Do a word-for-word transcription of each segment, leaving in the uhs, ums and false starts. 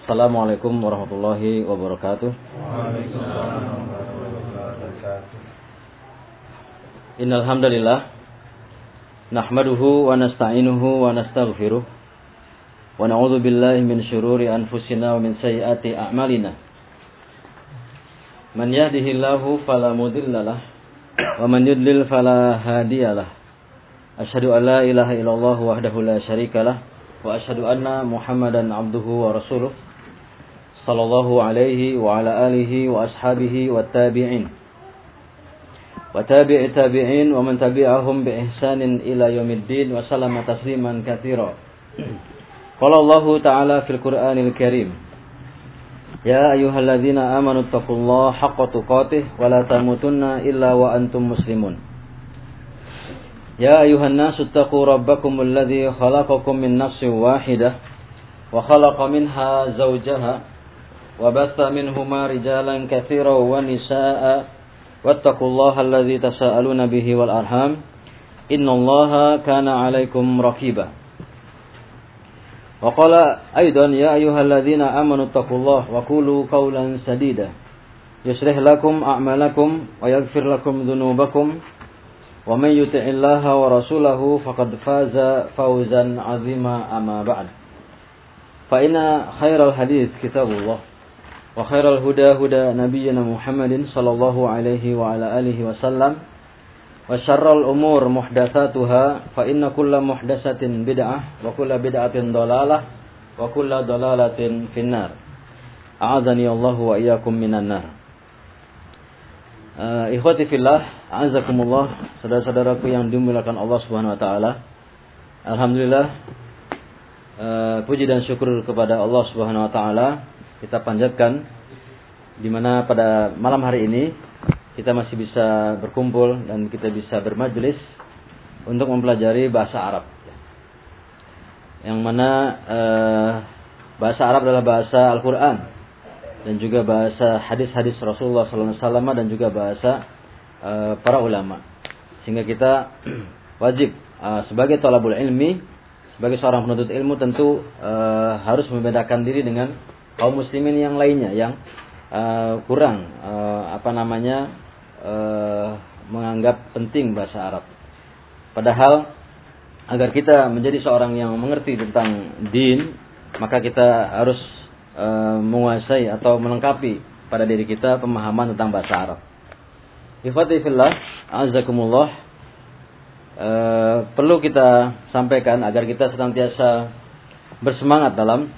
Assalamualaikum warahmatullahi wabarakatuh. Waalaikumsalam warahmatullahi wabarakatuh. Innal hamdalillah nahmaduhu wa nasta'inuhu wa nastaghfiruh wa na'udzu billahi min syururi anfusina wa min sayyiati a'malina. Man yahdihillahu fala mudhillalah wa man yudlil fala hadiyalah. Asyhadu an la ilaha illallah wahdahu la syarikalah wa asyhadu anna Muhammadan abduhu wa rasuluh sallallahu alaihi wa ala alihi wa ashabihi wa tabi'in wa tabi'i tabi'in wa man tabi'ahum bi ihsanin ila yaumiddin wa sallama tasliman katsira. Qala Allah ta'ala fil Qur'anil Karim, ya ayyuhalladzina amanu taqullaha haqqa tuqatih wa la tamutunna illa wa antum muslimun. Ya ayuhan nasu taqu rabbakumul ladzi khalaqakum min nafsin wahidah wa khalaqa minha zawjaha wa batha minhuma rijalan katsiran wa nisaa'a wattaqullaha alladzi tasaaluna bihi wal arham innallaha kana 'alaikum raqiba. Wa qala aidan ya ayyuhalladzina amanu taqullaha wa qulu qawlan sadida yuslih lakum a'malakum wa yaghfir lakum dhunubakum wa man yuti'illaha wa rasulahu faqad faza fawzan 'azima amma ba'd. Fa inna khairal hadits kitabullah wa khairal huda huda nabiyyina Muhammadin sallallahu alaihi wa ala alihi wasallam wa syarrul umur muhdatsatuha fa inna kulla muhdatsatin bid'ah wa kulla bid'atin dhalalah wa kulla dhalalatin finnar. A'adzani Allahu wa iyyakum minan nar. Uh, ikhwati fillah, a'azakumullah, saudara-saudaraku yang dimuliakan Allah Subhanahu wa taala. Alhamdulillah, uh, puji dan syukur kepada Allah Subhanahu wa taala kita panjatkan di mana pada malam hari ini kita masih bisa berkumpul dan kita bisa bermajelis untuk mempelajari bahasa Arab. Yang mana uh, bahasa Arab adalah bahasa Al-Qur'an dan juga bahasa hadis-hadis Rasulullah sallallahu alaihi wasallam dan juga bahasa uh, para ulama. Sehingga kita wajib uh, sebagai thalabul ilmi, sebagai seorang penuntut ilmu tentu uh, harus membedakan diri dengan kaum muslimin yang lainnya yang uh, kurang uh, apa namanya uh, menganggap penting bahasa Arab. Padahal agar kita menjadi seorang yang mengerti tentang din, maka kita harus Uh, menguasai atau melengkapi pada diri kita pemahaman tentang bahasa Arab. Ikhwati fillah, a'azakumullah, uh, perlu kita sampaikan agar kita senantiasa bersemangat dalam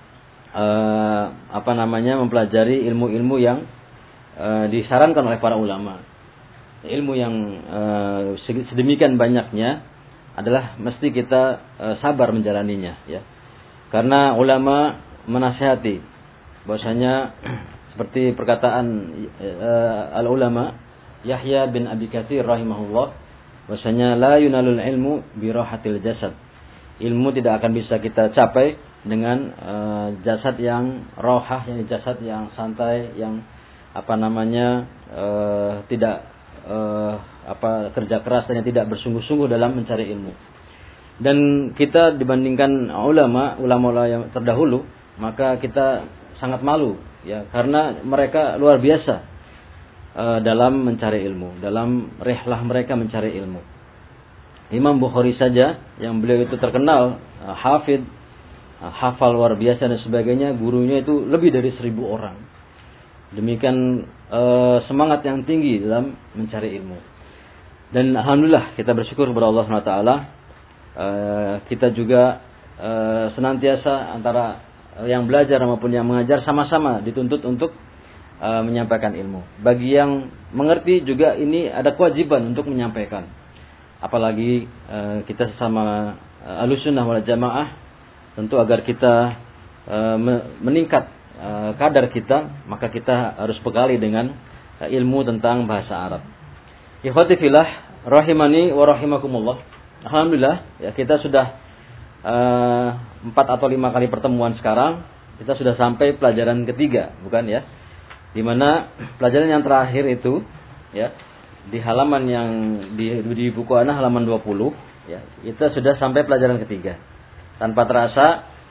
uh, apa namanya mempelajari ilmu-ilmu yang uh, disarankan oleh para ulama. Ilmu yang uh, sedemikian banyaknya adalah mesti kita uh, sabar menjalaninya, ya. Karena ulama menasihati bahwasanya seperti perkataan uh, al-ulama Yahya bin Abi Katsir rahimahullah, bahwasanya la yunalul ilmu bi rahatil jasad. Ilmu tidak akan bisa kita capai dengan uh, jasad yang rohah, yang jasad yang santai, yang apa namanya uh, tidak uh, apa kerja keras dan yang tidak bersungguh-sungguh dalam mencari ilmu. Dan kita dibandingkan ulama ulama yang terdahulu, maka kita sangat malu, ya, karena mereka luar biasa uh, dalam mencari ilmu, dalam rihlah mereka mencari ilmu. Imam Bukhari saja yang beliau itu terkenal uh, hafid, uh, hafal luar biasa dan sebagainya, gurunya itu lebih dari seribu orang. Demikian uh, semangat yang tinggi dalam mencari ilmu. Dan alhamdulillah kita bersyukur kepada Allah Subhanahu wa taala, uh, kita juga uh, senantiasa antara yang belajar maupun yang mengajar sama-sama dituntut untuk uh, menyampaikan ilmu. Bagi yang mengerti juga ini ada kewajiban untuk menyampaikan. Apalagi uh, kita sesama uh, Ahlussunnah wal Jamaah, tentu agar kita uh, meningkat uh, kadar kita, maka kita harus bekali dengan uh, ilmu tentang bahasa Arab. Ikhwati fillah, rahimani wa rahimakumullah. Alhamdulillah, ya, kita sudah Uh, empat atau lima kali pertemuan sekarang, kita sudah sampai pelajaran ketiga, bukan ya? Dimana pelajaran yang terakhir itu, ya, di halaman yang di, di buku Ana halaman dua puluh, ya, kita sudah sampai pelajaran ketiga. Tanpa terasa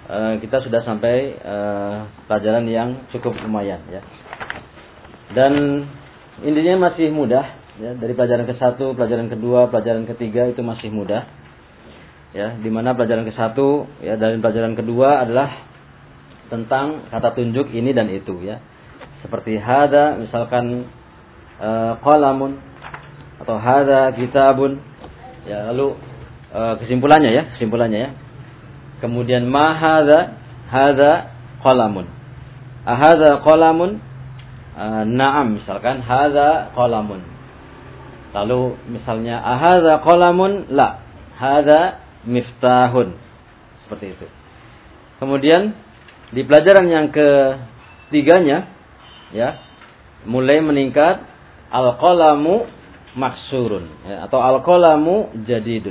uh, kita sudah sampai uh, pelajaran yang cukup lumayan ya. Dan intinya masih mudah ya, dari pelajaran ke satu, pelajaran kedua, pelajaran ketiga itu masih mudah. Ya, di mana pelajaran ke satu ya dan pelajaran kedua adalah tentang kata tunjuk ini dan itu ya. Seperti hada misalkan uh, qalamun atau hada kitabun. Ya, lalu uh, kesimpulannya ya, kesimpulannya ya. Kemudian ma hada, hada qalamun. Ahadza qalamun? Uh, na'am misalkan hada qalamun. Lalu misalnya ahadza qalamun? La. Hada miftahun. Seperti itu. Kemudian di pelajaran yang ketiganya ya, mulai meningkat al-qalamu maksurun ya, atau al-qalamu jadidun.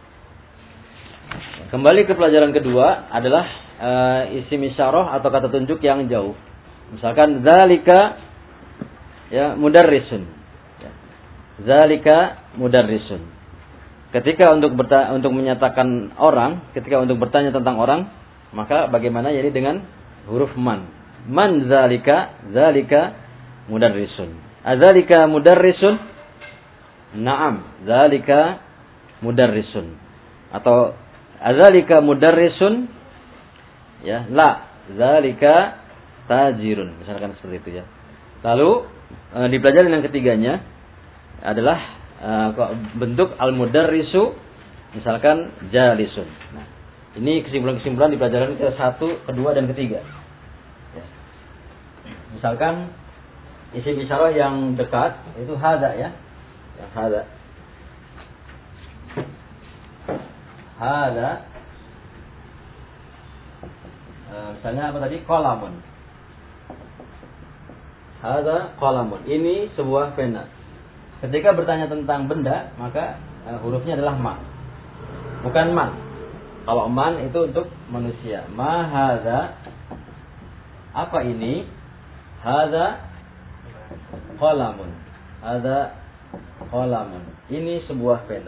Kembali ke pelajaran kedua adalah uh, isim isyarah atau kata tunjuk yang jauh. Misalkan zalika ya mudarrisun. Ya. Zalika mudarrisun. Ketika untuk berta- untuk menyatakan orang, ketika untuk bertanya tentang orang, maka bagaimana jadi dengan huruf man. Man zalika, zalika mudarrisun. Azalika mudarrisun? Naam, zalika mudarrisun. Atau azalika mudarrisun? Ya, la, zalika tajirun. Misalkan seperti itu ya. Lalu di pelajaran yang ketiganya adalah Uh, bentuk al-mudarrisu misalkan jalisun. Nah, ini kesimpulan-kesimpulan di pelajaran ke satu, kedua dan ketiga. Ya. Misalkan isim isyarah yang dekat itu hada ya. Yang hada. Hada. Uh, misalnya apa tadi? Qalamun. Hada qalamun. Ini sebuah pena. Ketika bertanya tentang benda, maka uh, hurufnya adalah ma. Bukan man. Kalau man itu untuk manusia. Ma hadza. Apa ini? Hadza qalamun. Hadza qalamun. Ini sebuah pena.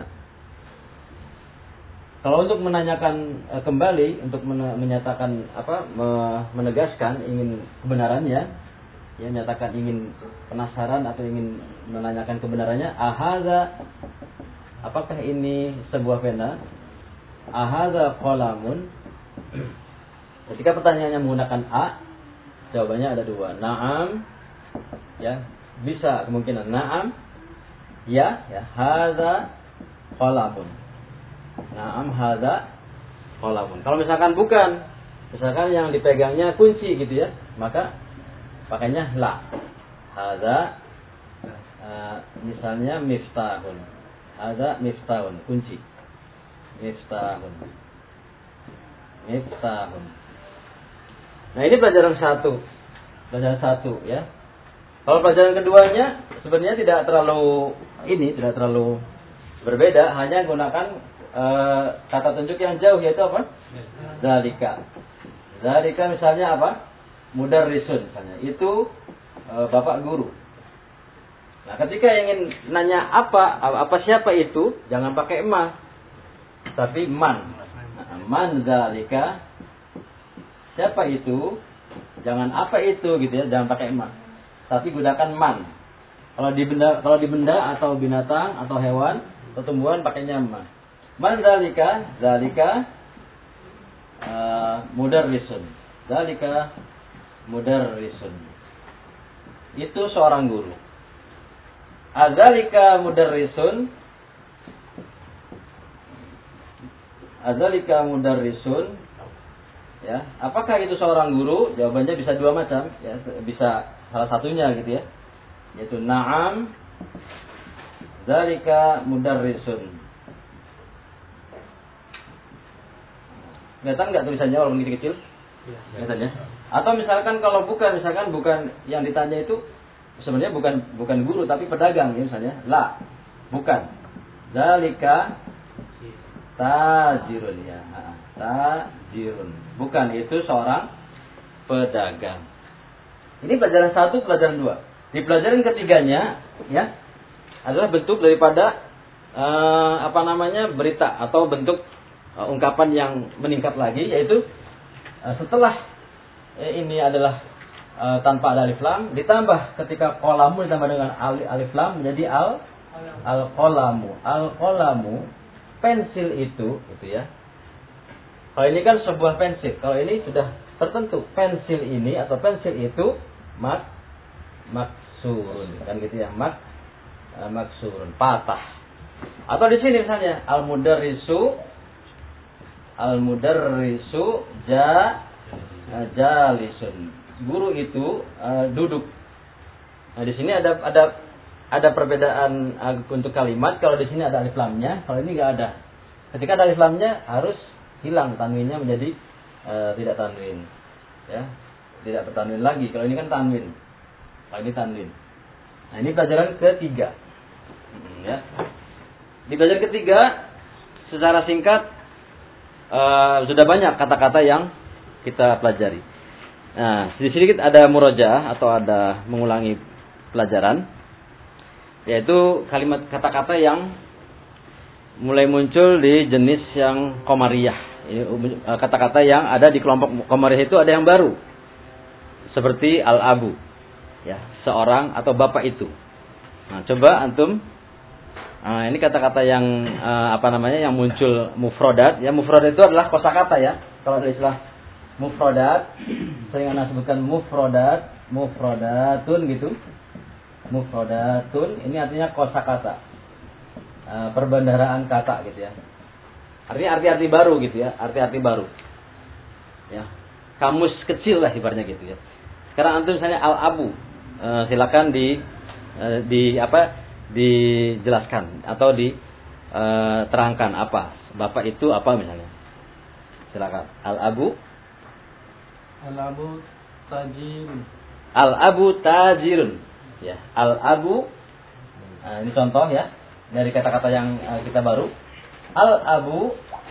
Kalau untuk menanyakan uh, kembali, untuk men- menyatakan apa? Me- menegaskan ingin kebenarannya, ya, menyatakan ingin penasaran atau ingin menanyakan kebenarannya, ahadza, apakah ini sebuah pena? Ahadza qalamun. Ketika pertanyaannya menggunakan a, jawabannya ada dua. Naam, ya, bisa kemungkinan naam, ya, ya, hadza qalamun. Naam hadza qalamun. Kalau misalkan bukan, misalkan yang dipegangnya kunci gitu ya, maka pakainya la. Hadza uh, misalnya miftahun. Hadza miftahun, kunci. Miftahun. Miftahun. Nah, ini pelajaran satu. Pelajaran satu ya. Kalau pelajaran keduanya sebenarnya tidak terlalu ini, tidak terlalu berbeda, hanya gunakan uh, kata tunjuk yang jauh yaitu apa? Zalika. Zalika misalnya apa? Mudarrisun misalnya, itu e, bapak guru. Nah, ketika ingin nanya apa, apa siapa itu, jangan pakai ma, tapi man. Nah, man zalika, siapa itu, jangan apa itu gitu ya, jangan pakai ma, tapi gunakan man. Kalau di benda, kalau di benda atau binatang atau hewan atau tumbuhan pakainya ma. Man zalika, zalika e, mudarrisun. Zalika mudarrisun. Itu seorang guru. Adzalika mudarrisun. Adzalika mudarrisun. Ya, apakah itu seorang guru? Jawabannya bisa dua macam, ya, bisa salah satunya gitu ya. Yaitu na'am. Dzalika mudarrisun. Kelihatan enggak tulisannya walaupun kecil-kecil? Kelihatannya. Atau misalkan kalau bukan, misalkan bukan yang ditanya itu sebenarnya bukan bukan guru tapi pedagang ya, misalnya. La, bukan. Zalika tajirun ya. Tajirun. Bukan, itu seorang pedagang. Ini pelajaran satu, pelajaran dua. Di pelajaran ketiganya ya adalah bentuk daripada uh, apa namanya berita atau bentuk uh, ungkapan yang meningkat lagi, yaitu setelah ini adalah uh, tanpa ada alif lam, ditambah ketika qalamu ditambah dengan alif lam menjadi al al qalamu. Al qalamu pensil itu, gitu ya. Kalau ini kan sebuah pensil. Kalau ini sudah tertentu pensil ini atau pensil itu mak maksurun, kan gitu ya, mak uh, maksurun, patah. Atau di sini misalnya al mudarrisu al mudarrisu ja jalisun, guru itu uh, duduk. Nah di sini ada ada ada perbedaan uh, untuk kalimat. Kalau di sini ada alif lamnya, kalau ini nggak ada. Ketika ada alif lamnya harus hilang tanwinnya menjadi uh, tidak tanwin, ya, tidak bertanwin lagi. Kalau ini kan tanwin, kalau ini tanwin. Nah ini pelajaran ketiga, hmm, ya. Di pelajaran ketiga secara singkat uh, sudah banyak kata-kata yang kita pelajari. Nah, di sini ada murojaah atau ada mengulangi pelajaran, yaitu kalimat kata-kata yang mulai muncul di jenis yang qamariyah. Kata-kata yang ada di kelompok qamariyah itu ada yang baru, seperti al-abu, ya, seorang atau bapak itu. Nah, coba antum, nah, ini kata-kata yang apa namanya yang muncul mufrodat. Ya, mufrodat itu adalah kosakata ya. Kalau ada istilah mufrodat, sering anak sebutkan mufrodat, mufrodatun gitu. Mufrodatun ini artinya kosakata, e, perbendaharaan kata gitu ya. Artinya arti-arti baru gitu ya, arti-arti baru. Ya, kamus kecil lah ibaratnya gitu ya. Sekarang antum misalnya al-abu, e, silakan di e, di apa dijelaskan atau diterangkan apa bapak itu apa misalnya. Silakan. Al-abu Al-abu tajirun. Al-abu tajirun. Ya, al-abu. Nah, ini contoh ya dari kata-kata yang uh, kita baru. Al-abu.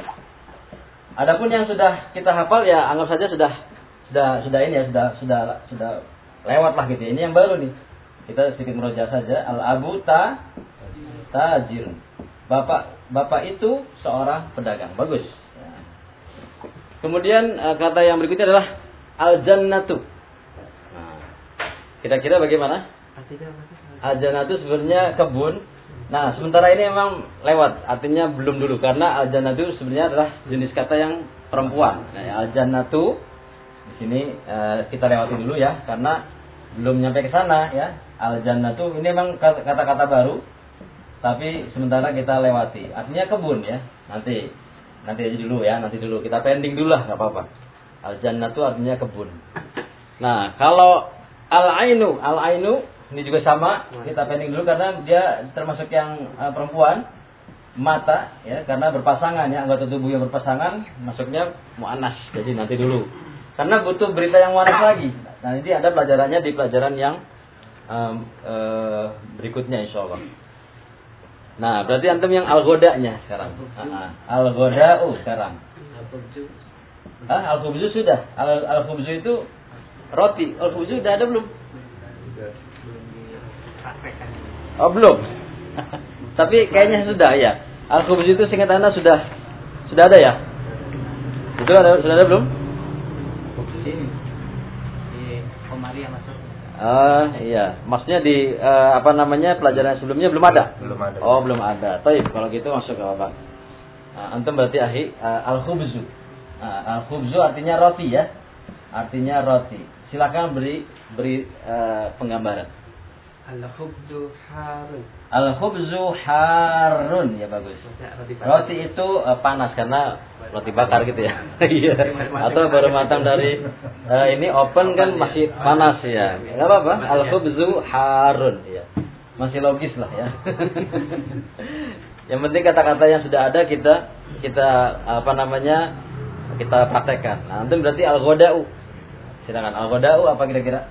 Adapun yang sudah kita hafal ya anggap saja sudah sudah sudah ini ya sudah sudah sudah lewat lah gitu. Ini yang baru nih. Kita sedikit meroja saja. Al-abu ta tajirun. Bapak bapak itu seorang pedagang. Bagus. Ya. Kemudian uh, kata yang berikutnya adalah al-jannatu. Nah, kira-kira bagaimana? Al-jannatu sebenarnya kebun. Nah, sementara ini memang lewat, artinya belum dulu karena al-jannatu sebenarnya adalah jenis kata yang perempuan. Nah, al-jannatu di sini uh, kita lewati dulu ya karena belum nyampe ke sana ya. Al-jannatu ini memang kata-kata baru tapi sementara kita lewati. Artinya kebun ya. Nanti nanti aja dulu ya, nanti dulu. Kita pending dulu lah, enggak apa-apa. Al-jannatu artinya kebun. Nah, kalau al-ainu, al-ainu ini juga sama, kita pending dulu karena dia termasuk yang uh, perempuan. Mata ya, karena berpasangan ya, anggota tubuh yang berpasangan masuknya muannas. Jadi nanti dulu. Karena butuh berita yang muannas lagi. Nah, ini ada pelajarannya di pelajaran yang um, uh, berikutnya insyaallah. Nah, berarti antum yang al-ghoda'nya sekarang. Uh-huh. Al-ghoda'u sekarang. Ah, al-khubzu sudah. Al- al-khubzu itu roti. Al-khubzu sudah ada belum? Oh, belum. Tapi kayaknya sudah ya. Al-khubzu itu singkat anda sudah sudah ada ya? Itu ada sudah ada belum? Di Komariah masuk. Ah, iya. Maksudnya di uh, apa namanya pelajaran sebelumnya belum ada? Belum ada. Oh, belum ada. Baik, kalau gitu masuk ke apa? Nah, antum berarti ahi uh, al-khubzu. Nah, al-khubzu artinya roti ya. Artinya roti. Silakan beri beri uh, penggambaran. Al-khubzu harun. Al-khubzu harun ya bagus. Roti itu uh, panas karena roti bakar gitu ya. Iya. Atau baru matang dari uh, ini open kan masih panas ya. Enggak apa-apa. Al-khubzu harun ya. Masih logis lah ya. Yang penting kata-kata yang sudah ada kita kita apa namanya kita praktekkan. Nah, nanti berarti al-ghoda'u. Silakan al-ghoda'u apa kira-kira?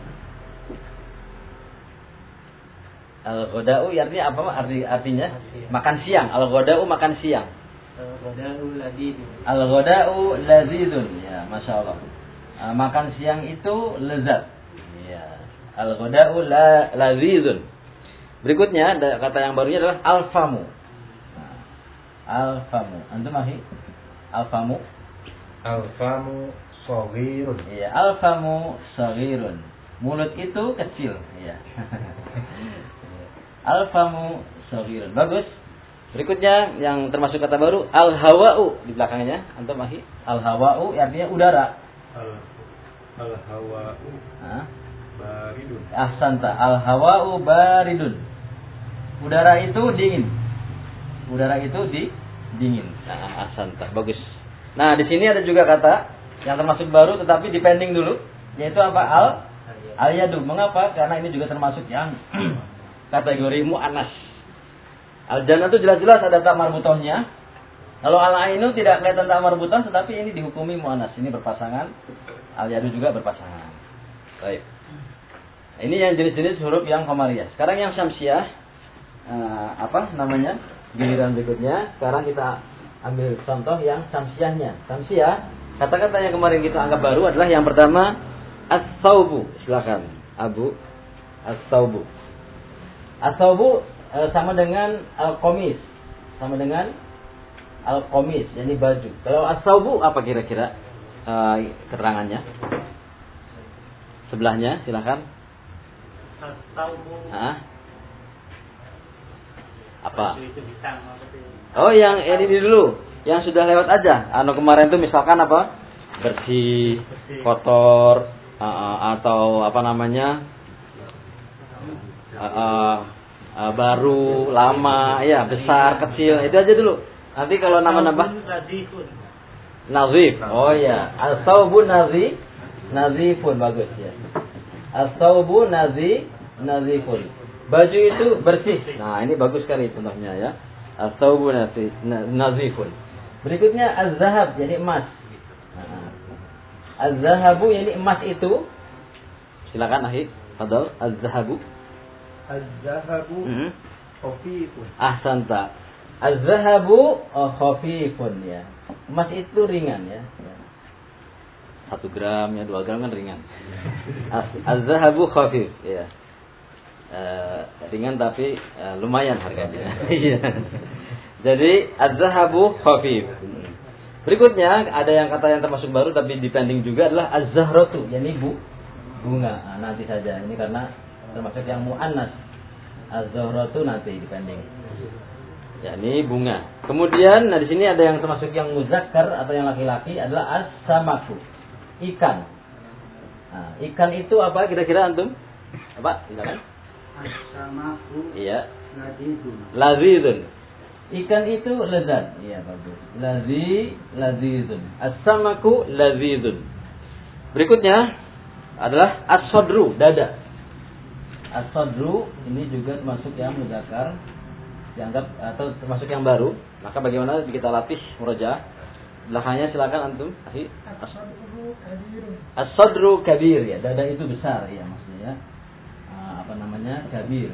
Al-ghoda'u artinya apa? Arti artinya makan siang. Al-ghoda'u makan siang. Al-ghoda'u ladzidun. Al-ghoda'u ladzidun. Ya, Masya Allah. Uh, makan siang itu lezat. Ya. Al-ghoda'u la, ladzidun. Berikutnya ada kata yang barunya adalah al-famu. Al-famu. Antum ahi? Al-famu. Al-famu Saghirun. Iya, al-famu saghirun. Mulut itu kecil, iya. Al-famu saghirun. Bagus. Berikutnya yang termasuk kata baru al-hawa'u di belakangnya. Antum ahi. Al-hawa'u artinya udara. Al al-hawa'u Hah? baridun. Ahsanta. Al-hawa'u baridun. Udara itu dingin. Udara itu di dingin. Nah, ahsanta. Bagus. Nah, di sini ada juga kata yang termasuk baru tetapi dipending dulu, yaitu apa? Al al-yadu. Mengapa? Karena ini juga termasuk yang kategori mu'annas. Al-jannah itu jelas-jelas ada tak marbutohnya. Kalau al-ainu tidak kelihatan tak marbutoh, tetapi ini dihukumi mu'annas. Ini berpasangan. Al-yadu juga berpasangan. Baik. Ini yang jenis-jenis huruf yang qamariyah. Sekarang yang syamsiah, uh, apa namanya? Giliran berikutnya. Sekarang kita ambil contoh yang syamsiahnya. Syamsiah, kata-kata yang kemarin kita anggap baru adalah yang pertama as-saubu. Silakan, Abu. As-saubu. As-saubu e, sama dengan al-qamis. Sama dengan al-qamis, yakni baju. Kalau as-saubu apa kira-kira e, keterangannya? Sebelahnya, silakan. As-saubu. Hah? Apa? Oh, yang ini dulu, yang sudah lewat aja. Anu kemarin itu misalkan apa? Bersih, kotor, uh, atau apa namanya? Uh, uh, uh, baru, lama, ya, besar, kecil. Itu aja dulu. Nanti kalau nama-nambah nazif. Oh ya, as-saubu nazif, nazifun bagus ya. As-saubu nazif, nazifun. Baju itu bersih. Nah, ini bagus sekali contohnya ya. As-saubu nazifun. Berikutnya az-zahab, jadi emas. Nah, az-zahabu yani emas itu. Silakan Ahi, fadhal. Az-zahabu. Az-zahabu Hmm. khafifun. Ahsanta. Az-zahabu khafifun ya. Emas itu ringan ya. Satu gram ya, dua gram kan ringan. Az-zahabu khafif ya. Uh, ringan tapi uh, lumayan harganya. Jadi az-zahabu khafif. Berikutnya ada yang kata yang termasuk baru tapi dipending juga adalah az-zahratu, yakni bu bunga. Nah, nanti saja ini karena termasuk yang muannas. Az-zahratu nanti dipending. Yakni bunga. Kemudian nah di sini ada yang termasuk yang muzakkar atau yang laki-laki adalah as-samaku. Ikan. Nah, ikan itu apa kira-kira antum? Apa? Silakan. As-samaku. Iya. Lazizun. Lazizun. Ikan itu lezat. Iya bagus. Lazi, lazizun. As-samaku lazizun. Berikutnya adalah as-sadru, dada. As-sadru ini juga termasuk yang muzakkar, dianggap atau termasuk yang baru. Maka bagaimana kita latih murojaah? Belakangnya silakan antum. As-sadru kabir ya. Dada itu besar ya maksudnya. Apa namanya? Kabir.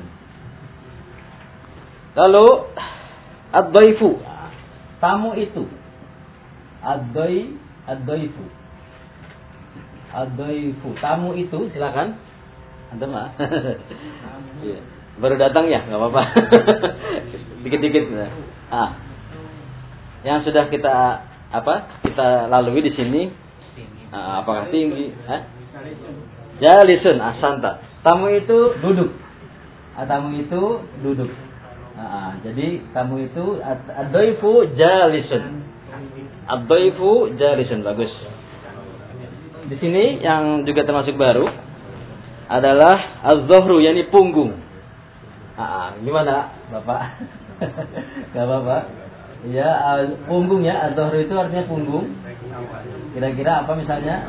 Lalu ad-dhaifu, tamu itu. Ad-dhai, ad-dhaifu. Ad-dhaifu, tamu itu silakan. Antum ah. Iya. Baru datang ya, enggak apa-apa. Dikit-dikit. Ah. Yang sudah kita apa? Kita lalui di sini. Ah, apakah tinggi? Hah? Jalisun, ahsanta. Tamu itu duduk. Ah, tamu itu duduk. Ah, jadi tamu itu ad-dhaifu jalisun. Ad-dhaifu jalisun, bagus. Di sini yang juga termasuk baru adalah az-zuhru, yakni punggung. Ah, gimana, Bapak? Enggak apa-apa. Ya, punggungnya az-zuhru itu artinya punggung. Kira-kira apa misalnya?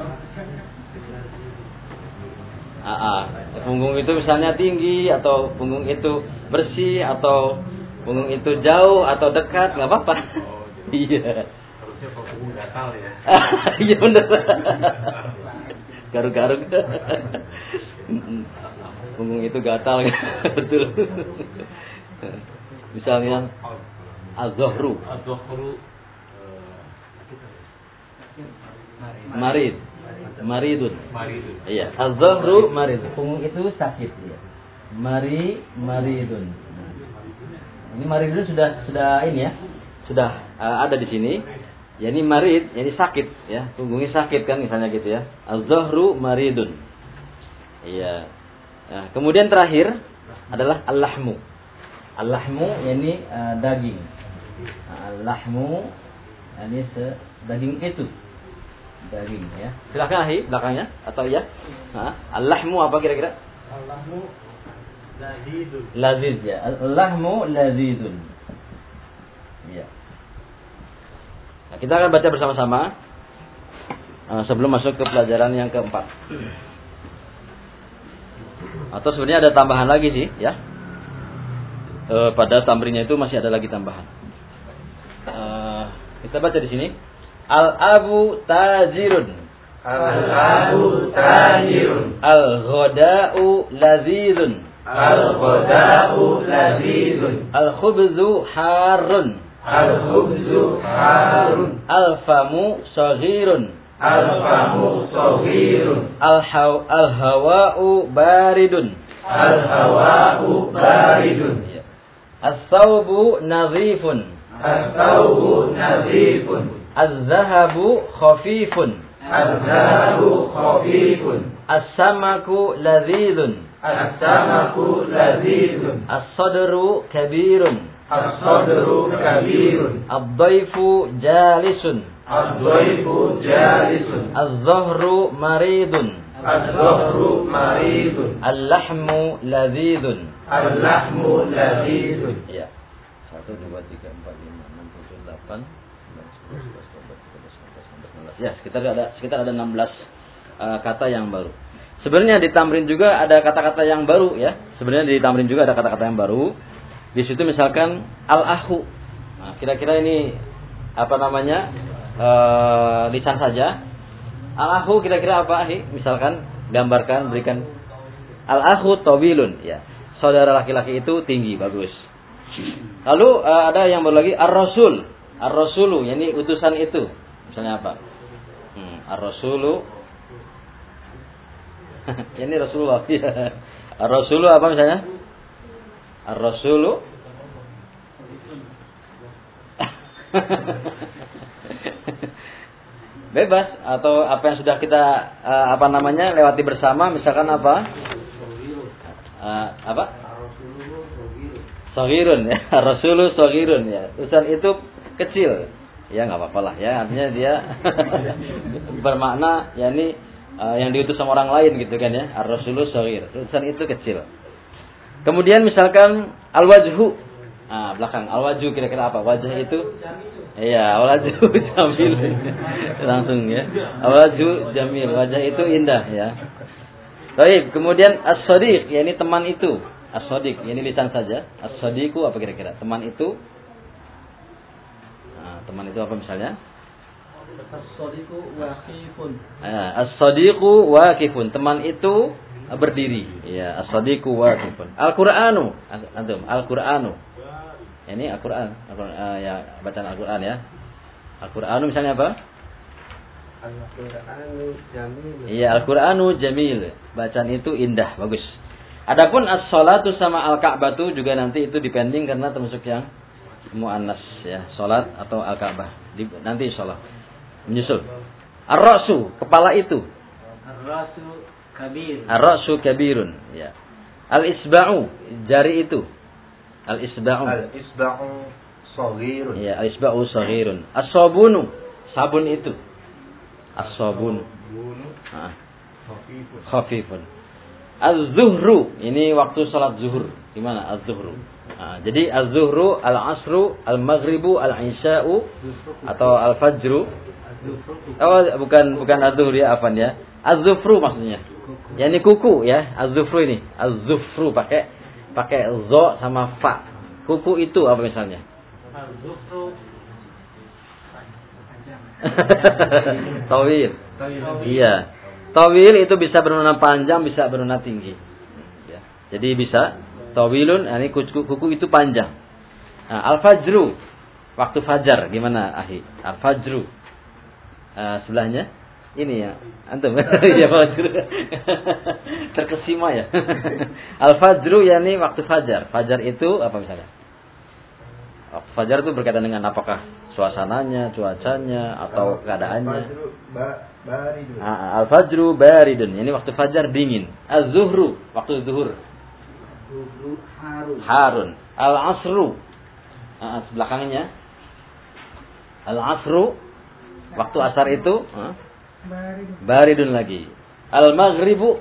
Ah, ah. Punggung itu misalnya tinggi atau punggung itu bersih atau punggung itu jauh atau dekat, nggak apa-apa. Iya. Harusnya punggung gatal ya. Iya benar. Garuk-garuk. Punggung itu gatal, betul. Misalnya az-zuhru. Az-zuhru marid. Maridun. maridun. Iya, az-zuhru marid. Punggung itu sakit ya. Mari maridun. Ini maridun sudah sudah ini ya. Sudah uh, ada di sini. Yani marid, yani sakit ya, punggungnya sakit kan misalnya gitu ya. Az-zahru maridun. Iya. Nah, kemudian terakhir adalah al-lahmu. Al-lahmu yani uh, daging. Al-lahmu yani daging itu. Daging ya. Silakan ahi belakangnya atau ya. Nah, al-lahmu apa kira-kira? Al-lahmu lazidun. Lazid ya. Al-lahmu lazidun. Iya. Nah, kita akan baca bersama-sama uh, sebelum masuk ke pelajaran yang keempat. Atau sebenarnya ada tambahan lagi sih, ya. E, pada tamrinnya itu masih ada lagi tambahan. E, kita baca di sini. Al-abu tajirun. Al-abu tajirun. Al-ghoda'u lazidun. Al-ghoda'u lazidun. Al-khubzu harun. Al-khubzu harun. Al-famu saghirun. Al-famu saghirun. Al-haw al-hawa'u baridun. Al-hawa'u baridun. As-sawbu nadhifun. As-sawbu nadhifun. Az-zahabu khafifun. Az-zahabu khafifun. As-samaku ladhidun. As-samaku ladhidun. As-sadru kabirun. As-sadru kabirun. Ad-dayfu jalisun. Ad-dayfu jalisun. Az-zahru maridun. Az-zahru maridun. Al-lahmu ladhidun. Al-lahmu ladhidun. Ya. Satu, dua, tiga, empat, lima, enam, tujuh, delapan, sembilan, sepuluh, sebelas, dua belas, tiga belas, empat belas, lima belas, enam belas. Ya, sekitar ada sekitar ada enam belas uh, kata yang baru. Sebenarnya di tamrin juga ada kata-kata yang baru ya. Sebenarnya di tamrin juga ada kata-kata yang baru. Di situ misalkan al-ahu. Nah, kira-kira ini apa namanya? Uh, lisan saja. Al-ahu kira-kira apa ahi? Misalkan gambarkan, berikan al-ahu tawilun ya. Saudara laki-laki itu tinggi, bagus. Lalu uh, ada yang baru lagi ar-rasul. Ar-rasulu, yakni utusan itu. Misalnya apa? Hmm, ar-rasulu. Ini Rasulullah. Ar-rasulu apa misalnya? Ar-rasulu. Bebas atau apa yang sudah kita uh, apa namanya lewati bersama, misalkan apa? Uh, apa? Saghirun ya, Rasulu saghirun ya. Utusan itu kecil. Ya enggak apa-apa lah ya, artinya dia bermakna yakni uh, yang diutus sama orang lain gitu kan ya. Ar-rasulu saghir. Utusan itu kecil. Kemudian misalkan al-wajhu. Ah, belakang al-wajhu kira-kira apa? Wajah itu iya, al-wajhu jamil. Langsung ya. Al-wajhu jamil, wajah itu indah ya. Baik, kemudian as-sadiq, yakni teman itu. As-sadiq, ini lisan saja. As-sadiqu apa kira-kira? Teman itu. Nah, teman itu apa misalnya? As-sadiqu waqifun. Ah, as-sadiqu waqifun. Teman itu berdiri. Ya, as-sadiqu waqifun. Al-Qur'anu, antum, Al-Qur'anu. Ini Al-Qur'an, Al-Qur'an uh, ya, bacaan Al-Qur'an ya. Al-Qur'anu misalnya apa? Al-Qur'anu jamil. Iya, Al-Qur'anu jamil. Bacaan itu indah, bagus. Adapun as-sholatu sama al-ka'batu juga nanti itu depending karena termasuk yang muannas ya, salat atau al-ka'bah. Nanti insyaallah menyusul. Ar-ra'su, kepala itu. Ar-rasu kabir. Ar-ra'su kabirun ya. Al-isba'u, jari itu. Al-isba'u. Al-isba'u saghirun. Ya, al-isba'u saghirun. As-sabunu, sabun itu. As-sabun. Ah. Khafifun. Khafifun. Az-zuhru, ini waktu salat zuhur. Gimana az-zuhru? Nah, jadi az-zuhru, al-asru, al-maghribu, al-isya'u atau al-fajru. Oh, bukan bukan az-zuhru ya, afan ya. Az-zufru maksudnya. Ya ini kuku ya, az-zufru ini. Az-zufru pakai pakai zo sama fa. Kuku itu apa misalnya? Az-zufru Tawil. Iya. Tawil itu bisa berwarna panjang, bisa berwarna tinggi. Ya. Jadi bisa tawilun, ini kuku, kuku itu panjang. Nah, al-fajru, waktu fajar, gimana ahi? Al-fajru, uh, sebelahnya ini ya, antum. Ya fajru. Terkesima ya. Al-fajru, yakni waktu fajar. Fajar itu apa misalnya? Waktu fajar itu berkaitan dengan apakah suasananya, cuacanya, atau keadaannya. Al-fajru baridun. Ini waktu fajar dingin. Az-zuhru, waktu zuhur. Harun. Al-asru. Nah, belakangnya. Al-asru, waktu asar itu huh? baridun lagi. Al-maghribu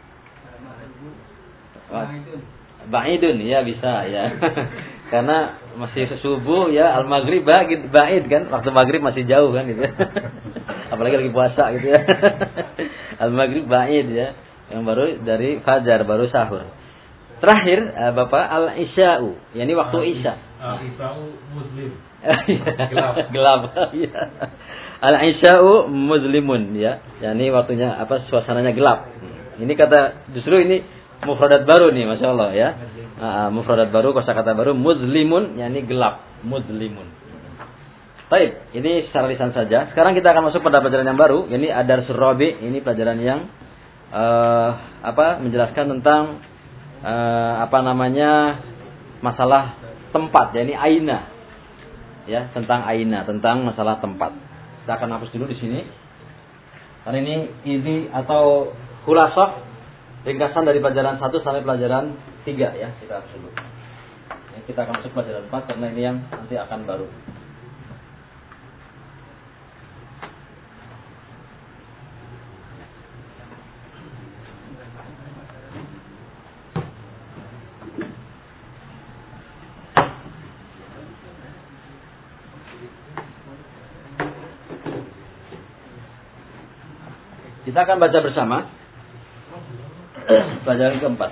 ba'idun, ya bisa ya. Karena masih subuh ya, al-maghrib ba'id, ba'id kan, waktu maghrib masih jauh kan gitu. Apalagi lagi puasa gitu ya. Al-maghrib ba'id ya, yang baru dari fajar, baru sahur. Terakhir Bapak al-isya'u, yakni waktu isya. Al-isya'u muslim. Gelap. Gelap. Ya. Al-isya'u muslimun ya, yakni waktunya apa, suasananya gelap. Ini kata, justru ini mufradat baru nih, masya Allah ya. Uh, mufradat baru, kosakata baru, muslimun, yakni gelap, muslimun. Baik, ini secara lisan saja. Sekarang kita akan masuk pada pelajaran yang baru, yakni ad-darsul rabi'. Ini pelajaran yang uh, apa, menjelaskan tentang uh, apa namanya, masalah tempat, yakni aina. Ya, tentang aina, tentang masalah tempat. Kita akan hapus dulu di sini. Karena ini ini atau khulasah, ringkasan dari pelajaran satu sampai pelajaran tiga ya, kita hapus dulu. Ya, kita akan masuk pelajaran empat karena ini yang nanti akan baru. Kita akan baca bersama pelajaran keempat.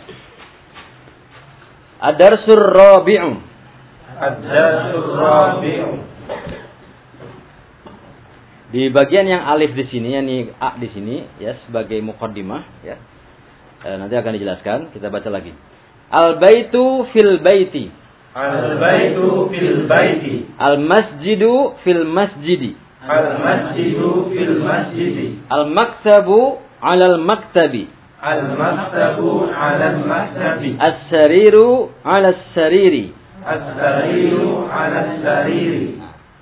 Ad-darsul rabi'u. Ad-darsul rabi'u. Di bagian yang alif di sini, yakni a di sini ya, sebagai muqaddimah ya. E, nanti akan dijelaskan, kita baca lagi. Al-baitu fil baiti. Al-baitu fil baiti. Al-masjidu fil masjidi. Al-masjidu fil masjidi. Al-maktabu 'alal maktabi. Al-maktabu 'alal maktabi. As-sariru 'alas sariri. As-sariru 'alas sariri.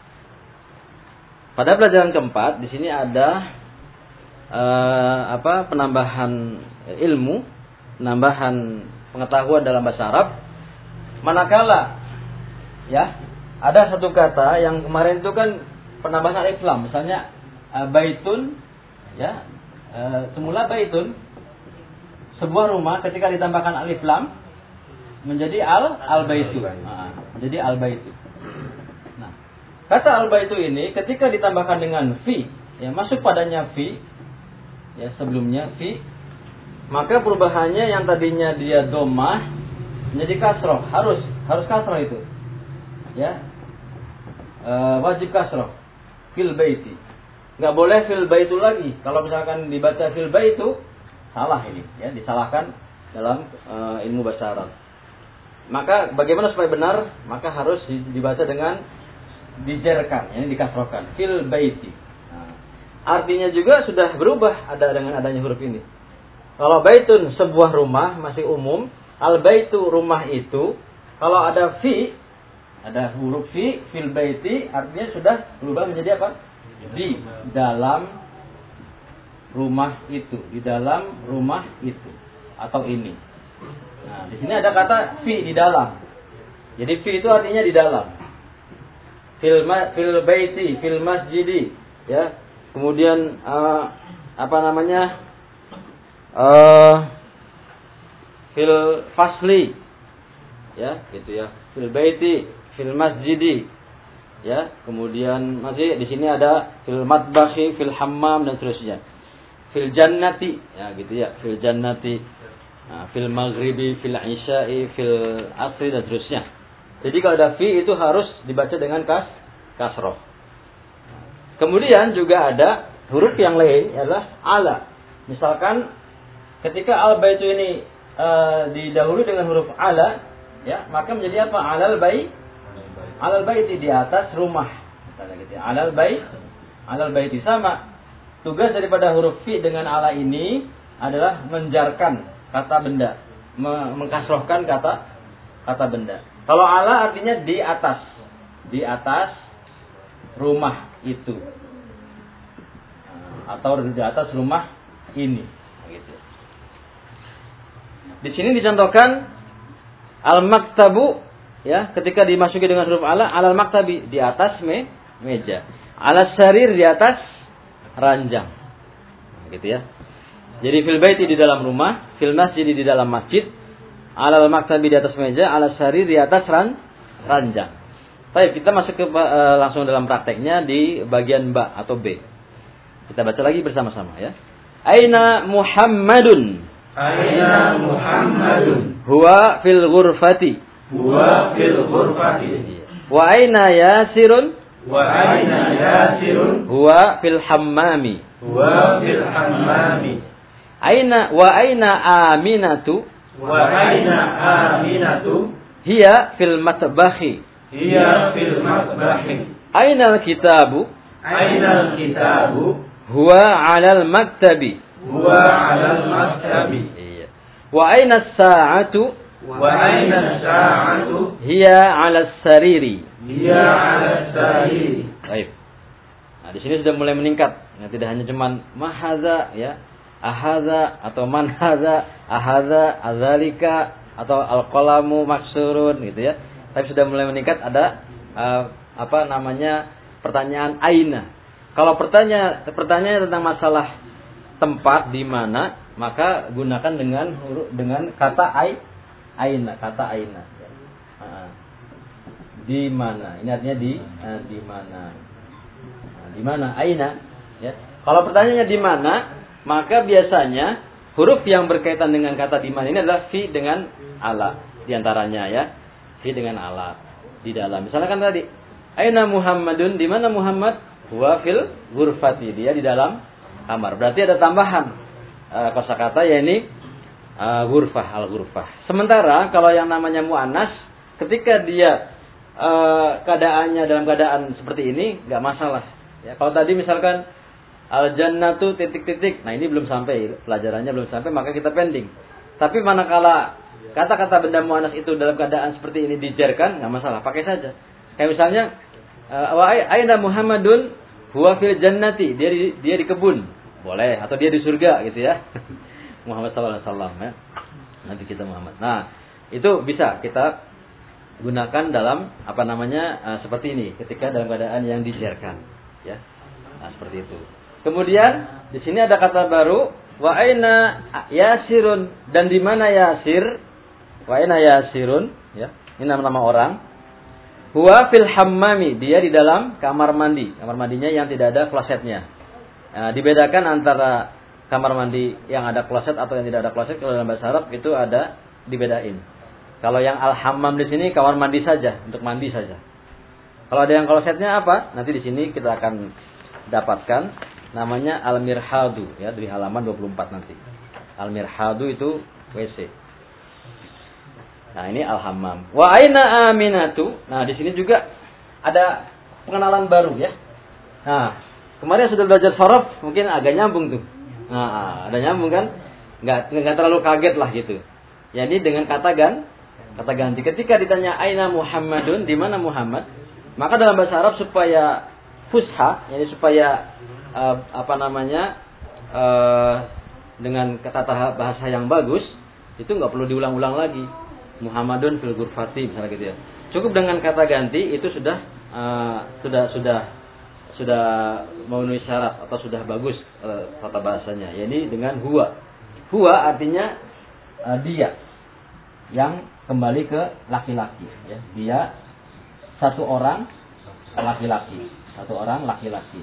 Pada pelajaran keempat di sini ada uh, apa penambahan ilmu, penambahan pengetahuan dalam bahasa Arab. Manakala ya, ada satu kata yang kemarin itu kan penambahan alif lam, misalnya uh, baitun ya, uh, semula baitun sebuah rumah, ketika ditambahkan alif lam menjadi al al baitu. Nah, menjadi al baitu. Nah, kata al baitu ini ketika ditambahkan dengan fi, ya masuk padanya fi, ya sebelumnya fi, maka perubahannya yang tadinya dia dhammah menjadi kasroh, harus harus kasroh itu. Ya. Uh, wajib kasroh. Fil baiti. Enggak boleh fil baitu lagi. Kalau misalkan dibaca fil baitu, salah ini, ya, disalahkan dalam uh, ilmu bahasa Arab. Maka bagaimana supaya benar? Maka harus dibaca dengan dijerkan, ini dikasrohkan. Fil baiti. Nah, artinya juga sudah berubah ada dengan adanya huruf ini. Kalau baitun sebuah rumah masih umum, al baitu rumah itu. Kalau ada fi, ada huruf fi, fil baiti, artinya sudah berubah menjadi apa? Di dalam rumah itu, di dalam rumah itu atau ini. Nah, di sini ada kata fi di dalam. Jadi fi itu artinya di dalam. Fil ma, fil baiti, fil masjidi, ya. Kemudian uh, apa namanya? Uh, fil fasli. Ya, gitu ya. Fil baiti, fil masjidi, ya. Kemudian masih di sini ada fil matbahi, fil hammam dan seterusnya. Fil jannati, ya gitu ya. Fil jannati, nah, fil maghribi, fil isya'i, fil asri dan seterusnya. Jadi kalau ada fi itu harus dibaca dengan kas kasroh. Kemudian juga ada huruf yang lain adalah ala. Misalkan ketika al baitu ini uh, didahului dengan huruf ala, ya, maka menjadi apa? Alal bait. Alal baiti di atas rumah. Misalnya gitu ya. Alal bait, alal baiti sama. Tugas daripada huruf fi dengan ala ini adalah menjarkan kata benda, mengkasrohkan kata kata benda. Kalau ala artinya di atas. di atas rumah itu. Atau di atas rumah ini. Gitu. Di sini dicontohkan al-maktabu, ya, ketika dimasuki dengan huruf ala, alal maktabi, di atas me, meja. Alas sarir, di atas ranjang. Gitu ya. Jadi fil baiti di dalam rumah, fil masjid di dalam masjid, alal maktabi di atas meja, alas sarir di atas ran, ranjang. Baik, kita masuk ke uh, langsung dalam prakteknya di bagian ba atau b. Kita baca lagi bersama-sama ya. Aina Muhammadun. Aina Muhammadun. Huwa fil ghurfati. Huwa fil ghurfati. Wa aina Yasirun. Wa aina Yasirun. Huwa fil hammami. Huwa fil hammami. Aina wa aina Aminatu. Wa aina Aminatu. Hiya fil matbahi. Hiya fil matbahi. Aina al-kitabu. Aina al-kitabu. Huwa 'alal maktabi. Huwa 'alal maktabi. Iya. Wa aina as-sa'atu. Wa aina as-sa'atu. Hiya 'alas sariri. Hiya 'alas sariri. Baik. Nah, di sini sudah mulai meningkat. Nah, tidak hanya cuman mahaza ya, ahaza atau manhaza, ahaza, azalika atau al-qalamu maksurun gitu ya. Tapi sudah mulai meningkat ada uh, apa namanya pertanyaan aina. Kalau pertanyaan pertanyaan tentang masalah tempat di mana, maka gunakan dengan huruf dengan kata ai aina, kata aina. Uh, di mana? Ini artinya di uh, di mana? Nah, di mana aina? Ya. Kalau pertanyaannya di mana, maka biasanya huruf yang berkaitan dengan kata di mana ini adalah fi dengan ala di antaranya ya. Fi dengan ala di dalam. Misalkan tadi, aina Muhammadun, di mana Muhammad? Huwa fil ghurfati, dia di dalam kamar. Berarti ada tambahan uh, kosakata yakni uh, ghurfah, al-ghurfah. Sementara kalau yang namanya muannas, ketika dia uh, keadaannya dalam keadaan seperti ini enggak masalah. Ya, kalau tadi misalkan al-jannatu titik-titik. Nah, ini belum sampai, pelajarannya belum sampai, maka kita pending. Tapi manakala kata-kata benda muannas itu dalam keadaan seperti ini dijarkan, enggak masalah, pakai saja. Kayak misalnya wa aina Muhammadun huwa fil jannati, dia di, dia di kebun. Boleh, atau dia di surga gitu ya. Muhammad sallallahu alaihi wasallam ya. Nabi kita Muhammad. Nah, itu bisa kita gunakan dalam apa namanya uh, seperti ini ketika dalam keadaan yang dijarkan ya. Nah, seperti itu. Kemudian di sini ada kata baru wa aina Yasirun, dan di mana Yasir? Wa aina Yasirun ya. Ini nama-nama orang. Huwa fil hammami, dia di dalam kamar mandi. Kamar mandinya yang tidak ada klosetnya. Nah, dibedakan antara kamar mandi yang ada kloset atau yang tidak ada kloset. Kalau dalam bahasa Arab itu ada dibedain. Kalau yang al-hammam di sini kamar mandi saja, untuk mandi saja. Kalau ada yang klosetnya apa? Nanti di sini kita akan dapatkan namanya al-mirhadu ya, di halaman dua puluh empat nanti. Al-mirhadu itu W C. Nah, ini al-hammam. Wa aina Aminatu. Nah, di sini juga ada pengenalan baru ya. Nah, kemarin sudah belajar sharaf, mungkin agak nyambung tuh. Nah, ada nyambung kan? Enggak enggak terlalu kaget lah gitu. Jadi dengan kata gan, kata ganti. Ketika ditanya aina Muhammadun, di mana Muhammad? Maka dalam bahasa Arab supaya fusha, yani supaya uh, apa namanya? Uh, dengan kata bahasa yang bagus, itu enggak perlu diulang-ulang lagi. Muhammadun fil ghurfati misalnya gitu ya. Cukup dengan kata ganti itu sudah uh, sudah sudah sudah memenuhi syarat atau sudah bagus uh, kata bahasanya. Yani dengan huwa. Huwa artinya uh, dia yang kembali ke laki-laki ya. Dia satu orang laki-laki, satu orang laki-laki.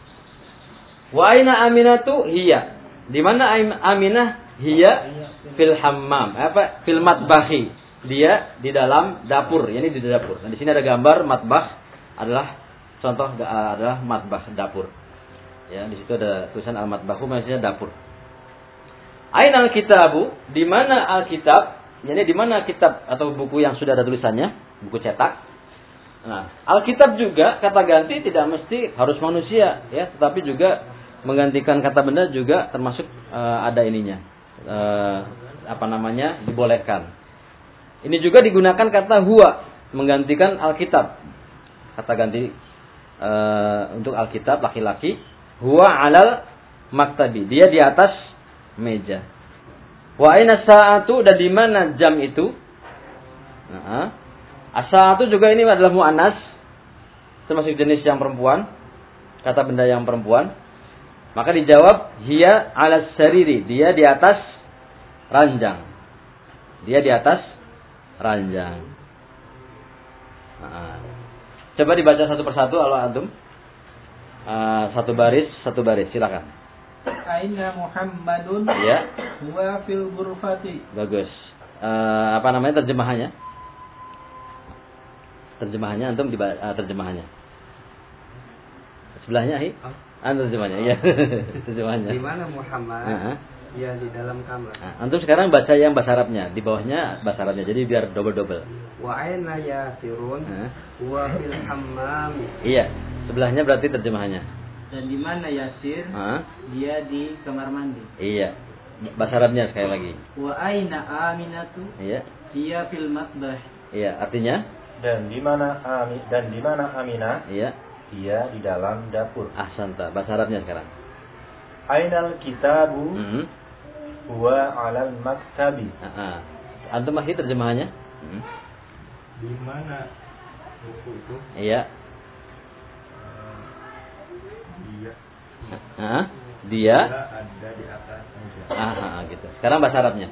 Wa aina Aminatu hiya. Di mana Aminah? Hiya fil hammam. Apa? Fil matbahi. Dia di dalam dapur, ini di dapur. Nah, di sini ada gambar matbah adalah contoh adalah matbah dapur. Ya, di situ ada tulisan al-matbahu maksudnya dapur. Aina al-kitabu, di mana al-kitab? Yani di mana kitab atau buku yang sudah ada tulisannya, buku cetak. Nah, al-kitab juga kata ganti tidak mesti harus manusia ya, tetapi juga menggantikan kata benda juga termasuk uh, ada ininya. Uh, apa namanya? Dibolehkan. Ini juga digunakan kata huwa menggantikan alkitab. kata ganti uh, untuk Alkitab laki-laki. Huwa 'alal maktabi. Dia di atas meja. Wa aina sa'atu, dan di mana jam itu? Nah, as-sa'atu juga ini adalah muannas, termasuk jenis yang perempuan, kata benda yang perempuan. Maka dijawab hiya 'alas sariri, dia di atas ranjang. Dia di atas ranjang. Nah, coba dibaca satu persatu kalau antum. Uh, satu baris, satu baris, silakan. Aina Muhammadun Ya. Huwa fil ghurfati. Bagus. Uh, apa namanya terjemahannya? Terjemahannya antum di uh, terjemahannya. Sebelahnya, hi? Antum terjemahannya, iya. Terjemahannya. Di mana Muhammad? Uh-huh. Ya, di dalam kamar. Nah, antum sekarang baca yang bahasa Arabnya, di bawahnya bahasa Arabnya. Jadi biar double-double. Wa aina yasirun? Uh-huh. Wa fil hammam. Iya, sebelahnya berarti terjemahannya. Dan di mana Yasir? Uh-huh. Dia di kamar mandi. Iya. Bahasa Arabnya sekali lagi. Wa aina Aminatu? Iya. Dia fil matbah. Iya, artinya? Dan di mana Ami dan di mana Aminah? Iya. Dia di dalam dapur. Ahsanta. Bahasa Arabnya sekarang. Ainal kitabu Mm-hmm. huwa 'alal maktabi. Uh-huh. Antum masih terjemahannya? Mm-hmm. Di mana buku itu? Iya. Dia Uh-huh. Dia. dia ada di atas meja. Ah, gitu. Sekarang bahasa Arabnya.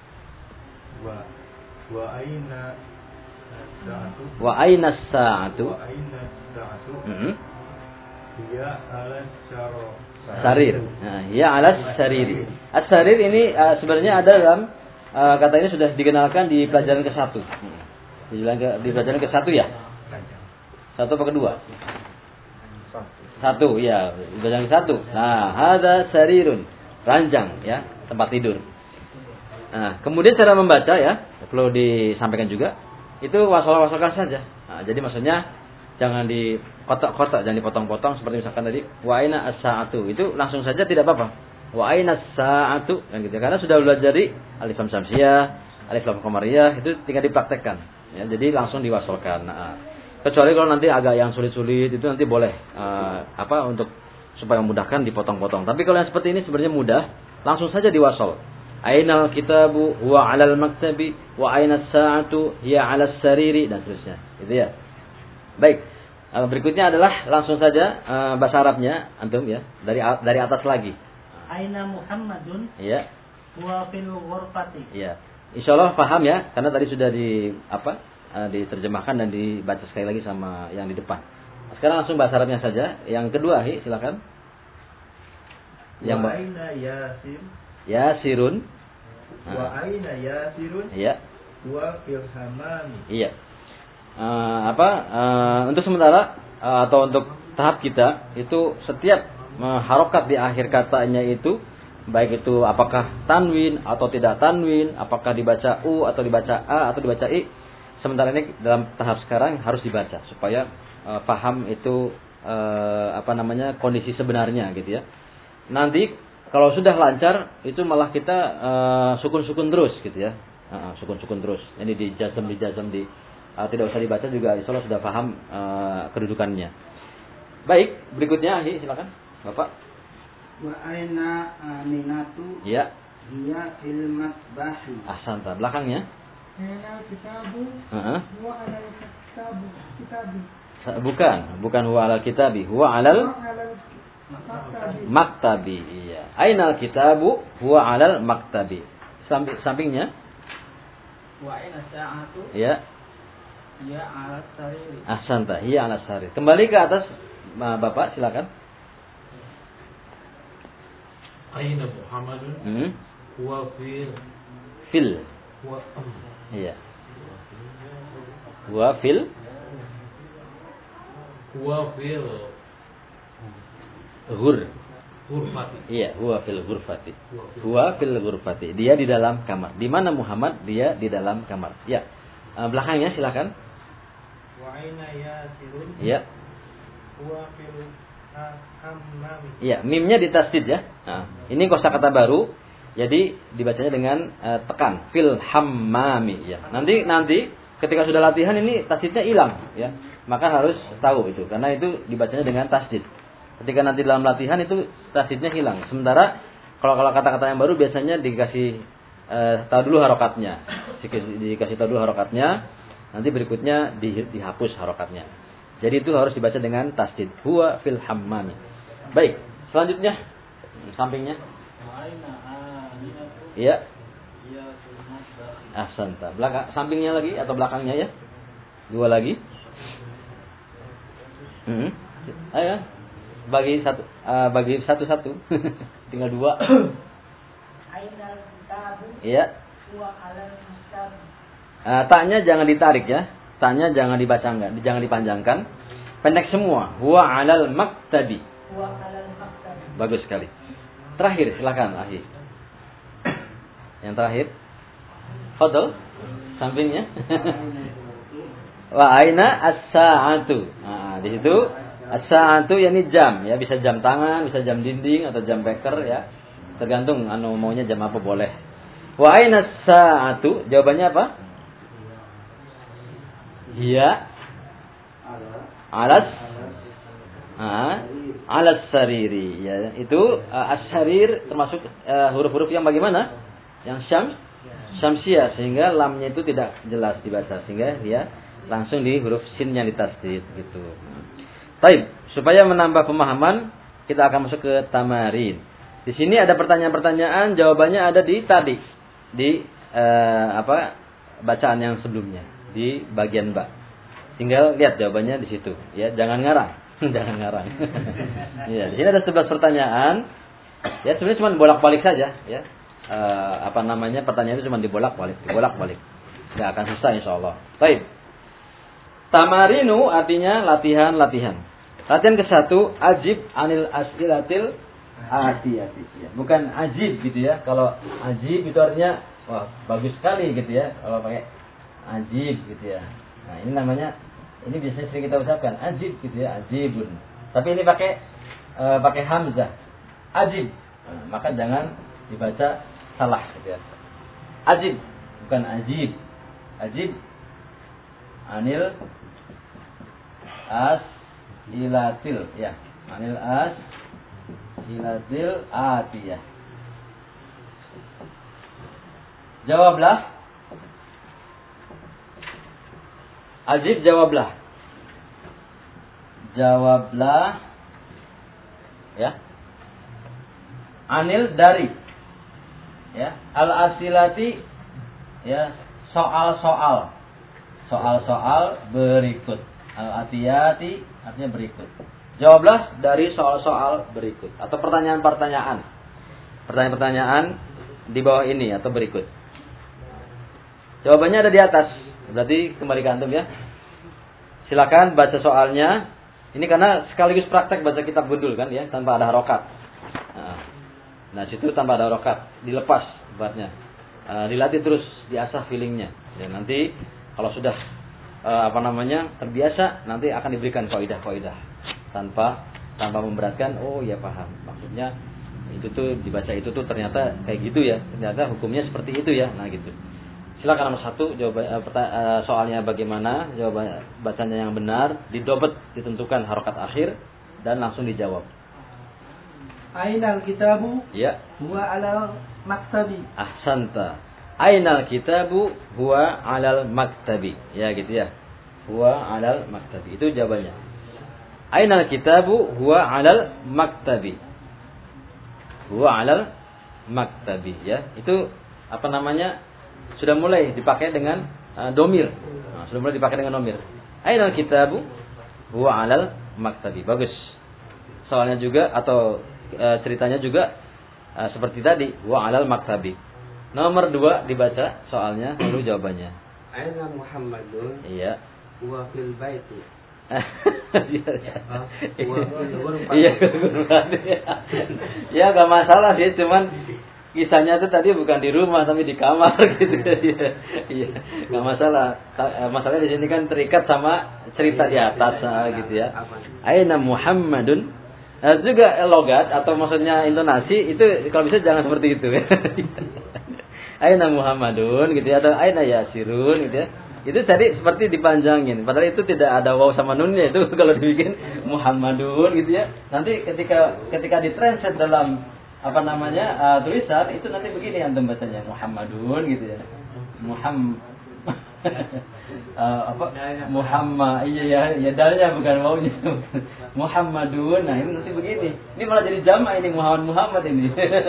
Wa wa aina sa'atu? Wa aina as-sa'atu? Wa aina sa'atu? Mm-hmm. Dia ala syaro. Sarir. Nah, ya alas sariri. As-sarir ini uh, sebenarnya ada dalam uh, kata ini sudah dikenalkan di pelajaran ke satu. Di pelajaran ke, di pelajaran ke satu ya. Satu apa kedua? Satu, ya. Di pelajaran ke satu. Nah, hada sarirun, ranjang, ya, tempat tidur. Nah, kemudian cara membaca ya, perlu disampaikan juga. Itu wasal-wasalkan saja. Nah, jadi maksudnya jangan dikotak-kotak, jangan dipotong-potong seperti misalkan tadi wa aina as-sa'atu. Itu langsung saja tidak apa-apa. Wa aina as-sa'atu kan gitu. Karena sudah belajar di alif lam syamsiyah, alif lam qamariyah, itu tinggal dipraktekkan. Ya, jadi langsung diwasalkan. Nah, kecuali kalau nanti agak yang sulit-sulit itu nanti boleh uh, apa untuk supaya memudahkan dipotong-potong. Tapi kalau yang seperti ini sebenarnya mudah, langsung saja diwasal. Ainal kitabu huwa 'alal maktabi wa aina as-sa'atu hiya 'alas sariri dan seterusnya. Gitu ya. Baik, berikutnya adalah langsung saja uh, bahasa Arabnya antum ya, dari dari atas lagi. Aina Muhammadun? Iya. Huwa fil ghurfati. Iya. Insyaallah paham ya, karena tadi sudah di apa? Uh, diterjemahkan dan dibaca sekali lagi sama yang di depan. Sekarang langsung bahasa Arabnya saja. Yang kedua, hi, silakan. Yang Wa aina yasir? Yasirun. Wa aina yasirun? Iya. Wa fil hammam. Iya. Uh, apa uh, untuk sementara uh, atau untuk tahap kita itu setiap uh, harokat di akhir katanya itu baik itu apakah tanwin atau tidak tanwin, apakah dibaca u atau dibaca a atau dibaca i, sementara ini dalam tahap sekarang harus dibaca supaya uh, paham itu uh, apa namanya kondisi sebenarnya gitu ya. Nanti kalau sudah lancar itu malah kita uh, sukun-sukun terus gitu ya, uh, sukun-sukun terus. Ini dijazam dijazam di Uh, tidak usah dibaca juga, insyaallah sudah paham uh, kedudukannya. Baik, berikutnya, hi, silakan, Bapak. Wa aina Aminatu? Ya. Dia fil matbahi. Ahsanta, belakangnya. Aina kitabu? Uh-huh. Huwa alal kitabu. Kitabi. Bukan, bukan huwa alal kitabi, huwa alal maktabi. maktabi. Iya. Ainal kitabu huwa alal maktabi. Samping sampingnya. Wa aina sa'atu? Ya. Dia alas sariri. Ahsanta, iya alas sariri. Kembali ke atas, Bapak, silakan. Aina Muhammadun? Hmm. Huwa fil Fil. huwa Iya. Huwa fil huwa fil ghur. ghurfati. Iya, huwa fil ghurfati. Huwa fil ghurfati. Dia di dalam kamar. Di mana Muhammad? Dia di dalam kamar. Ya. Uh, belakangnya silakan. Wa aina yasirun? Iya. Huwa fil hammam. Iya, mimnya ditasdid ya. Nah, ini kosakata baru. Jadi dibacanya dengan uh, tekan fil hammami ya. Nanti nanti ketika sudah latihan ini tasdidnya hilang ya. maka harus tahu itu, karena itu dibacanya dengan tasdid. Ketika nanti dalam latihan itu tasdidnya hilang. Sementara kalau kalau kata-kata yang baru biasanya dikasih eh, tahu dulu harokatnya, dikasih, dikasih tahu dulu harokatnya, nanti berikutnya di, dihapus harokatnya. Jadi itu harus dibaca dengan tasdid. Huwa fil hammam. Baik, selanjutnya sampingnya. Iya. Ahsanta. Belakang sampingnya lagi atau belakangnya ya? Dua lagi. Hmm. Ayo. Bagi satu uh, bagi satu-satu. Tinggal dua. Iya. Uh, taknya jangan ditarik ya. Taknya jangan dibaca enggak, jangan dipanjangkan. Pendek semua. Huwa 'alal maktabi. Huwa 'alal maktabi. Bagus sekali. Terakhir silakan Ahi. Yang terakhir. Fadhil. Sampingnya. Wa aina as-sa'atu. Nah, di situ as-sa'atu yakni jam ya, bisa jam tangan, bisa jam dinding atau jam beker ya. Tergantung anu maunya jam apa boleh. Wa aina as-sa'atu? Jawabannya apa? Iya. Alas ah, alas sariri ya. Itu uh, as-sarir termasuk uh, huruf-huruf yang bagaimana? Yang syams, syamsiah, sehingga lamnya itu tidak jelas dibaca, sehingga dia langsung di huruf sinnya ditasdid gitu. Baik, supaya menambah pemahaman kita akan masuk ke tamarin. Di sini ada pertanyaan-pertanyaan, jawabannya ada di tadi di uh, apa bacaan yang sebelumnya di bagian ba. Tinggal lihat jawabannya di situ ya, jangan ngarang. Jangan ngarang. Ya, di sini ada sebelas pertanyaan. Ya, sebenarnya cuma bolak-balik saja ya. E, apa namanya? Pertanyaan itu cuma dibolak-balik, dibolak-balik. Enggak akan susah insyaallah. Baik. Tamarinu artinya latihan-latihan. Latihan ke satu, ajib anil as'ilatil atiyati. Ya, bukan ajib gitu ya. Kalau ajib itu artinya wah, bagus sekali gitu ya. Kalau pakai ajib gitu ya. Nah, ini namanya, ini biasanya sering kita ucapkan ajib gitu ya, ajibun. Tapi ini pakai e, pakai hamzah. Ajib. Nah, maka jangan dibaca salah gitu ya. Ajib bukan ajib. Ajib anil as ilatil ya. Anil as ilatil atiyah. Jawablah. Ajib jawablah. Jawablah. Ya. Anil dari. Ya. Al-asilati ya, soal-soal. Soal-soal berikut. Al-atiyati artinya berikut. Jawablah dari soal-soal berikut atau pertanyaan-pertanyaan. Pertanyaan-pertanyaan di bawah ini atau berikut. Jawabannya ada di atas. Berarti kembali ke antum ya. Silakan baca soalnya. Ini karena sekaligus praktek baca kitab gundul kan ya, tanpa ada harokat. Nah, nah situ tanpa ada harokat, dilepas buatnya. Uh, dilatih terus, diasah feelingnya. Dan nanti kalau sudah uh, apa namanya terbiasa, nanti akan diberikan kaidah-kaidah tanpa tanpa memberatkan. Oh ya paham. Maksudnya itu tuh dibaca itu tuh ternyata kayak gitu ya. Ternyata hukumnya seperti itu ya. Nah gitu. Silakan nomor satu, jawaban uh, soalnya bagaimana, jawaban bacanya yang benar, didobet, ditentukan harokat akhir dan langsung dijawab. Ainal kitabu? Ya. Huwa ala maktabi. Ahsanta. Ainal kitabu huwa alal maktabi. Ya gitu ya. Huwa alal maktabi. Itu jawabannya. Ainal kitabu huwa alal maktabi. Huwa alal maktabi ya. Itu apa namanya? Sudah mulai dipakai dengan uh, domir. Nah, sudah mulai dipakai dengan domir. Ainal kitabu huwa alal maktabi. Bagus. Soalnya juga atau uh, ceritanya juga uh, seperti tadi, huwa alal maktabi. Nomor dua dibaca soalnya lalu jawabannya. Aina Muhammadun? Iya. Huwa fil baiti. Iya. Ya enggak masalah sih, cuman kisahnya itu tadi bukan di rumah tapi di kamar gitu. Iya, nggak masalah. Masalahnya di sini kan terikat sama cerita di atas gitu ya. Aina Muhammadun. Nah, juga logat atau maksudnya intonasi itu kalau bisa jangan seperti itu. Aina Muhammadun gitu ya, atau aina Yasirun gitu ya. Itu tadi seperti dipanjangin. Padahal itu tidak ada waw sama nunnya itu kalau dibikin Muhammadun gitu ya. Nanti ketika ketika ditranslate dalam apa namanya uh, tulisan itu nanti begini antum bacanya Muhammadun gitu ya. Muhammad uh, apa Muhammad iya ya ya dalnya bukan wawnya. Muhammadun. Nah, ini nanti begini. Ini malah jadi jamak ini Muhammad Muhammad ini.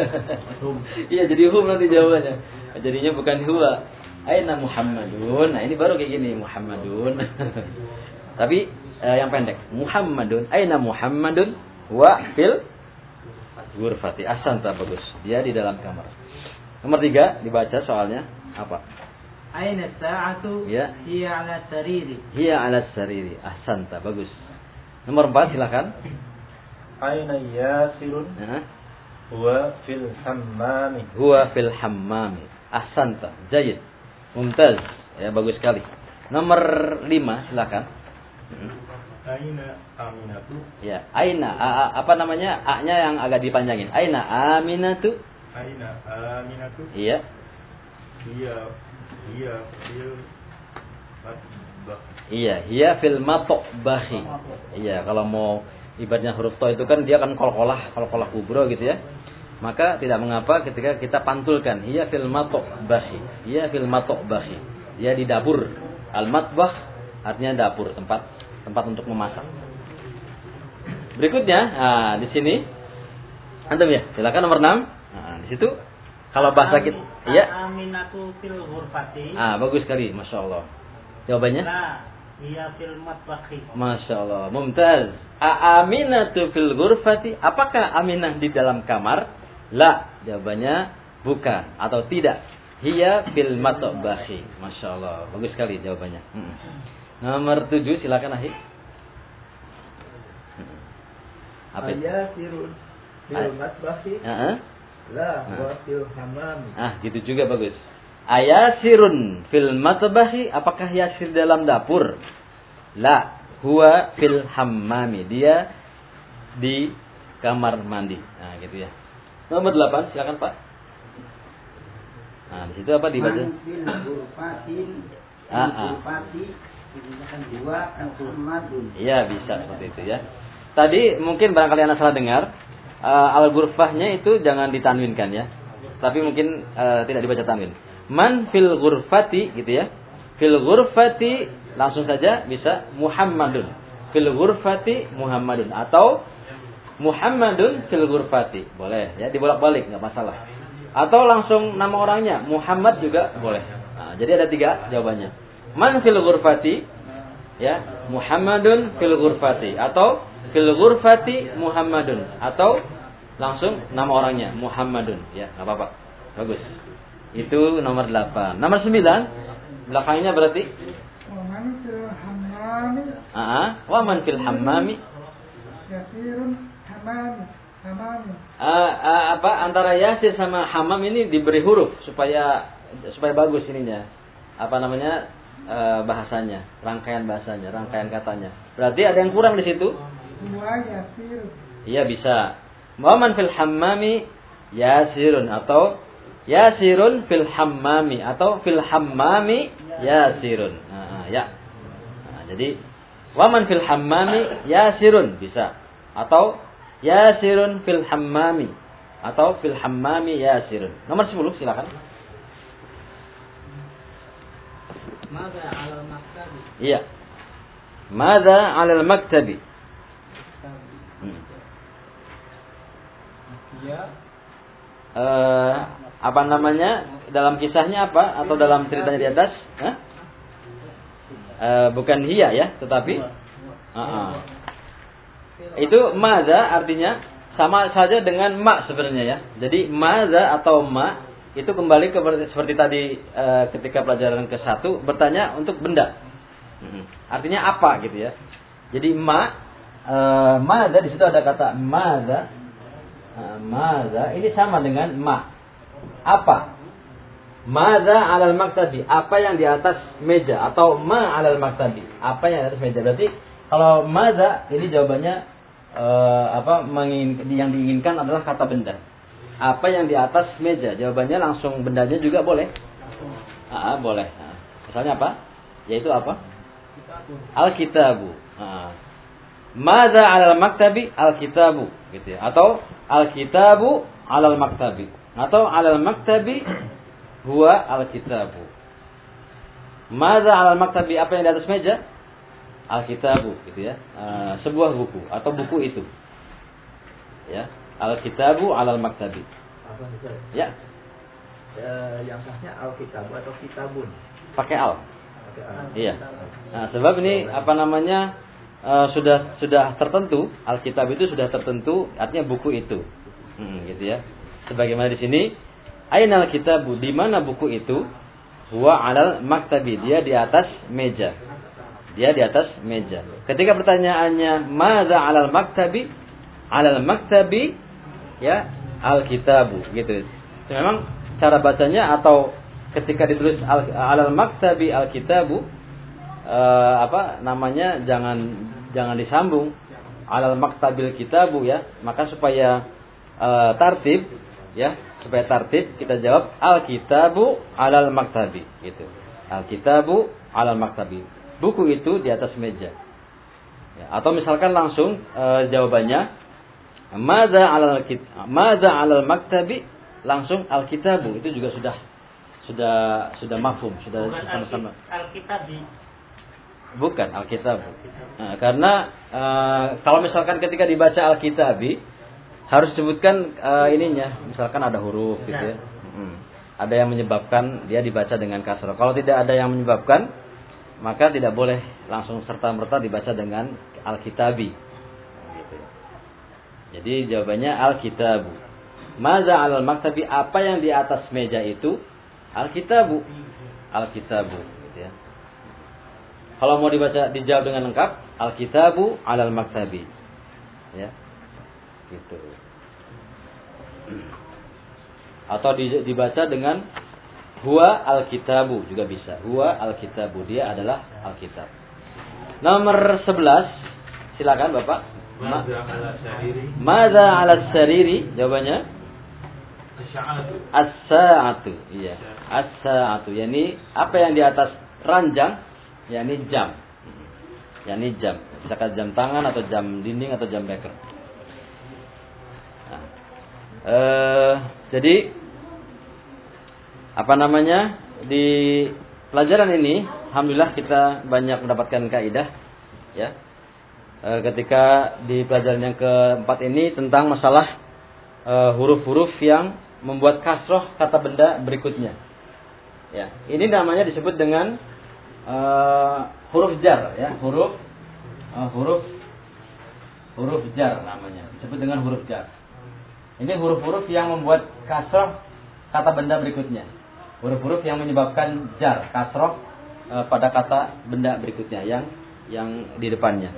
Iya, jadi hum nanti jawabannya. Jadinya bukan huwa. Aina Muhammadun. Nah, ini baru kayak gini Muhammadun. Tapi eh, yang pendek. Muhammadun. Aina Muhammadun wa fil ghurfati. Ahsanta, bagus. Dia di dalam kamar. Nomor tiga dibaca soalnya apa? Aina sa'atu? Ya. Hiya 'ala sariri. Hiya 'ala sariri. Ahsanta, bagus. Nomor empat silakan. Aina Yasirun? Nah. Huwa fil hammami. Huwa fil hammami. Ahsanta. Jayid. Mumtaz. Ya, bagus sekali. Nomor lima silakan. Aina Aminatu? Ya, Aina a, a, apa namanya? A-nya yang agak dipanjangin. Aina Aminatu? Aina Aminatu? Iya. Iya, iya fil matbah. Iya, hiya fil matbakhi. Iya, kalau mau ibaratnya huruf to itu kan dia kan qalqalah, qalqalah kubra gitu ya. Maka tidak mengapa ketika kita pantulkan hiya fil matbakhi. Hiya fil matbakhi. Dia di dapur. Al matbakh artinya dapur, tempat tempat untuk memasak. Berikutnya, nah di sini antum ya, silakan nomor enam. Nah, di situ kalau bahasa kita ya. Aminatu fil ghurfati. Ah, bagus sekali, Masya Allah. Jawabannya? Iya fil matbakhi. Masya Allah, mumtaz. Aaminatu fil ghurfati. Apakah Aminah di dalam kamar? La. Jawabannya bukan atau tidak. Hiya fil matbakhi. Masya Allah, bagus sekali jawabannya. Hmm. Nomor tujuh, silakan Ahi. Hmm. Apa itu? Ayasirun fil matbakhi. Uh-huh. La wa fil hammami. Ah, gitu juga bagus. Ayasirun fil matbahi, apakah Yasir dalam dapur? La, huwa fil hammami. Dia di kamar mandi. Nah, gitu ya. Nomor delapan, silakan Pak. Nah, di situ apa dibaca? Fil ghurfatin. Ah, ah. Ghurfati dua Muhammadun. Iya, bisa seperti itu ya. Tadi mungkin barangkali Anda salah dengar. Uh, al-ghurfahnya itu jangan ditanwinkan ya. Tapi mungkin uh, tidak dibaca tanwin. Man fil ghurfati gitu ya. Fil ghurfati langsung saja bisa Muhammadun. Fil ghurfati Muhammadun atau Muhammadun fil ghurfati. Boleh ya, dibolak-balik enggak masalah. Atau langsung nama orangnya Muhammad juga boleh. Nah, jadi ada tiga jawabannya. Man fil ghurfati ya, Muhammadun fil ghurfati atau fil ghurfati Muhammadun atau langsung nama orangnya Muhammadun ya, enggak apa-apa. Bagus. Itu nomor delapan. Nomor sembilan belakangnya berarti Waman fil hammami. Ah, wa man fil hammami. Yasirun hammami. Hammami. Uh, uh, apa antara yasir sama hammam ini diberi huruf supaya supaya bagus ininya. Apa namanya? Uh, bahasanya, rangkaian bahasanya, rangkaian katanya. Berarti ada yang kurang di situ? Huwa yasir. Iya bisa. Wa man fil hammami yasirun atau yasirun fil hammami atau fil hammami yasirun. Nah, ya. Nah, jadi wa man fil hammami yasirun bisa atau yasirun fil hammami atau fil hammami yasirun. Nomor sepuluh silakan. Mada 'alal maktabi. Iya. Mada 'alal maktabi. Hmm. Ya. Uh, apa namanya dalam kisahnya apa atau dalam ceritanya di atas? Hah? Uh, bukan hiya ya, tetapi uh-uh. itu maza artinya sama saja dengan ma sebenarnya ya. Jadi maza atau ma itu kembali ke seperti tadi uh, ketika pelajaran ke satu bertanya untuk benda. Hmm. Artinya apa gitu ya. Jadi ma uh, maza di situ ada kata maza. Uh, maza ini sama dengan ma. Apa? Maza 'alal maktabi, apa yang di atas meja atau ma 'alal maktabi, apa yang di atas meja. Berarti kalau maza ini jawabannya uh, apa mengin, yang diinginkan adalah kata benda. Apa yang di atas meja, jawabannya langsung bendanya juga boleh. Ah, boleh. Nah, misalnya apa? yaitu apa? Al-kitabu. Nah. Madza 'alal maktabi? Al-kitabu, gitu ya. Atau al-kitabu 'alal maktabi. Atau 'alal maktabi huwa al-kitabu. Madza 'alal maktabi? Apa yang di atas meja? Al-kitabu, gitu ya. Uh, sebuah buku atau buku itu. Ya, al-kitabu 'alal maktabi. Apa itu? Ya. E, yang sahnya al-kitabu atau kitabun? Pakai al. Pakai al. Iya. Nah, sebab ini apa namanya? Uh, sudah sudah tertentu, Alkitab itu sudah tertentu, artinya buku itu, hmm, gitu ya. Sebagaimana di sini, ainal kitabu, di mana buku itu? Huwa 'alal maktabi, dia di atas meja, dia di atas meja. Ketika pertanyaannya, madza 'alal maktabi? 'Alal maktabi, ya, alkitabu, gitu. Memang cara bacanya atau ketika ditulis al, 'alal maktabi alkitabu, uh, apa namanya? Jangan Jangan disambung alal maktabil kitabu ya, maka supaya uh, tartib ya, supaya tartib kita jawab al-kitabu alal maktabi gitu. Al-kitabu alal maktabi. Buku itu di atas meja. Ya, atau misalkan langsung uh, jawabannya madza alal madza alal maktabi, langsung al-kitabu, itu juga sudah sudah sudah mafhum, sudah sama-sama. Al-kitabi. Bukan Alkitab. Nah, karena uh, kalau misalkan ketika dibaca Alkitabi harus sebutkan uh, ininya, misalkan ada huruf gitu ya. Hmm. Ada yang menyebabkan dia dibaca dengan kasrah. Kalau tidak ada yang menyebabkan, maka tidak boleh langsung serta-merta dibaca dengan Alkitabi. Gitu. Jadi jawabannya Alkitabu. Madza 'alal maktabi, apa yang di atas meja itu? Alkitabu. Alkitabu. Kalau mau dibaca dijawab dengan lengkap, al-kitabu 'alal maktabi. Ya. Gitu. Atau dibaca dengan huwa al-kitabu juga bisa. Huwa al-kitabu, dia adalah al-kitab. Nomor sebelas, silakan Bapak. Madza 'ala sariri? Madza 'ala sariri? Jawabannya As-sa'atu. As-sa'atu. Iya. As-sa'atu, yakni apa yang di atas ranjang? yakni jam, yakni jam, misalkan jam tangan atau jam dinding atau jam beker. Nah, eh, jadi apa namanya, di pelajaran ini, alhamdulillah kita banyak mendapatkan kaidah, ya. E, ketika di pelajaran yang keempat ini tentang masalah e, huruf-huruf yang membuat kasroh kata benda berikutnya. Ya, ini namanya disebut dengan Uh, huruf jar ya, huruf uh, huruf huruf jar namanya, disebut dengan huruf jar. Ini huruf-huruf yang membuat kasroh kata benda berikutnya, huruf-huruf yang menyebabkan jar kasroh uh, pada kata benda berikutnya yang yang di depannya.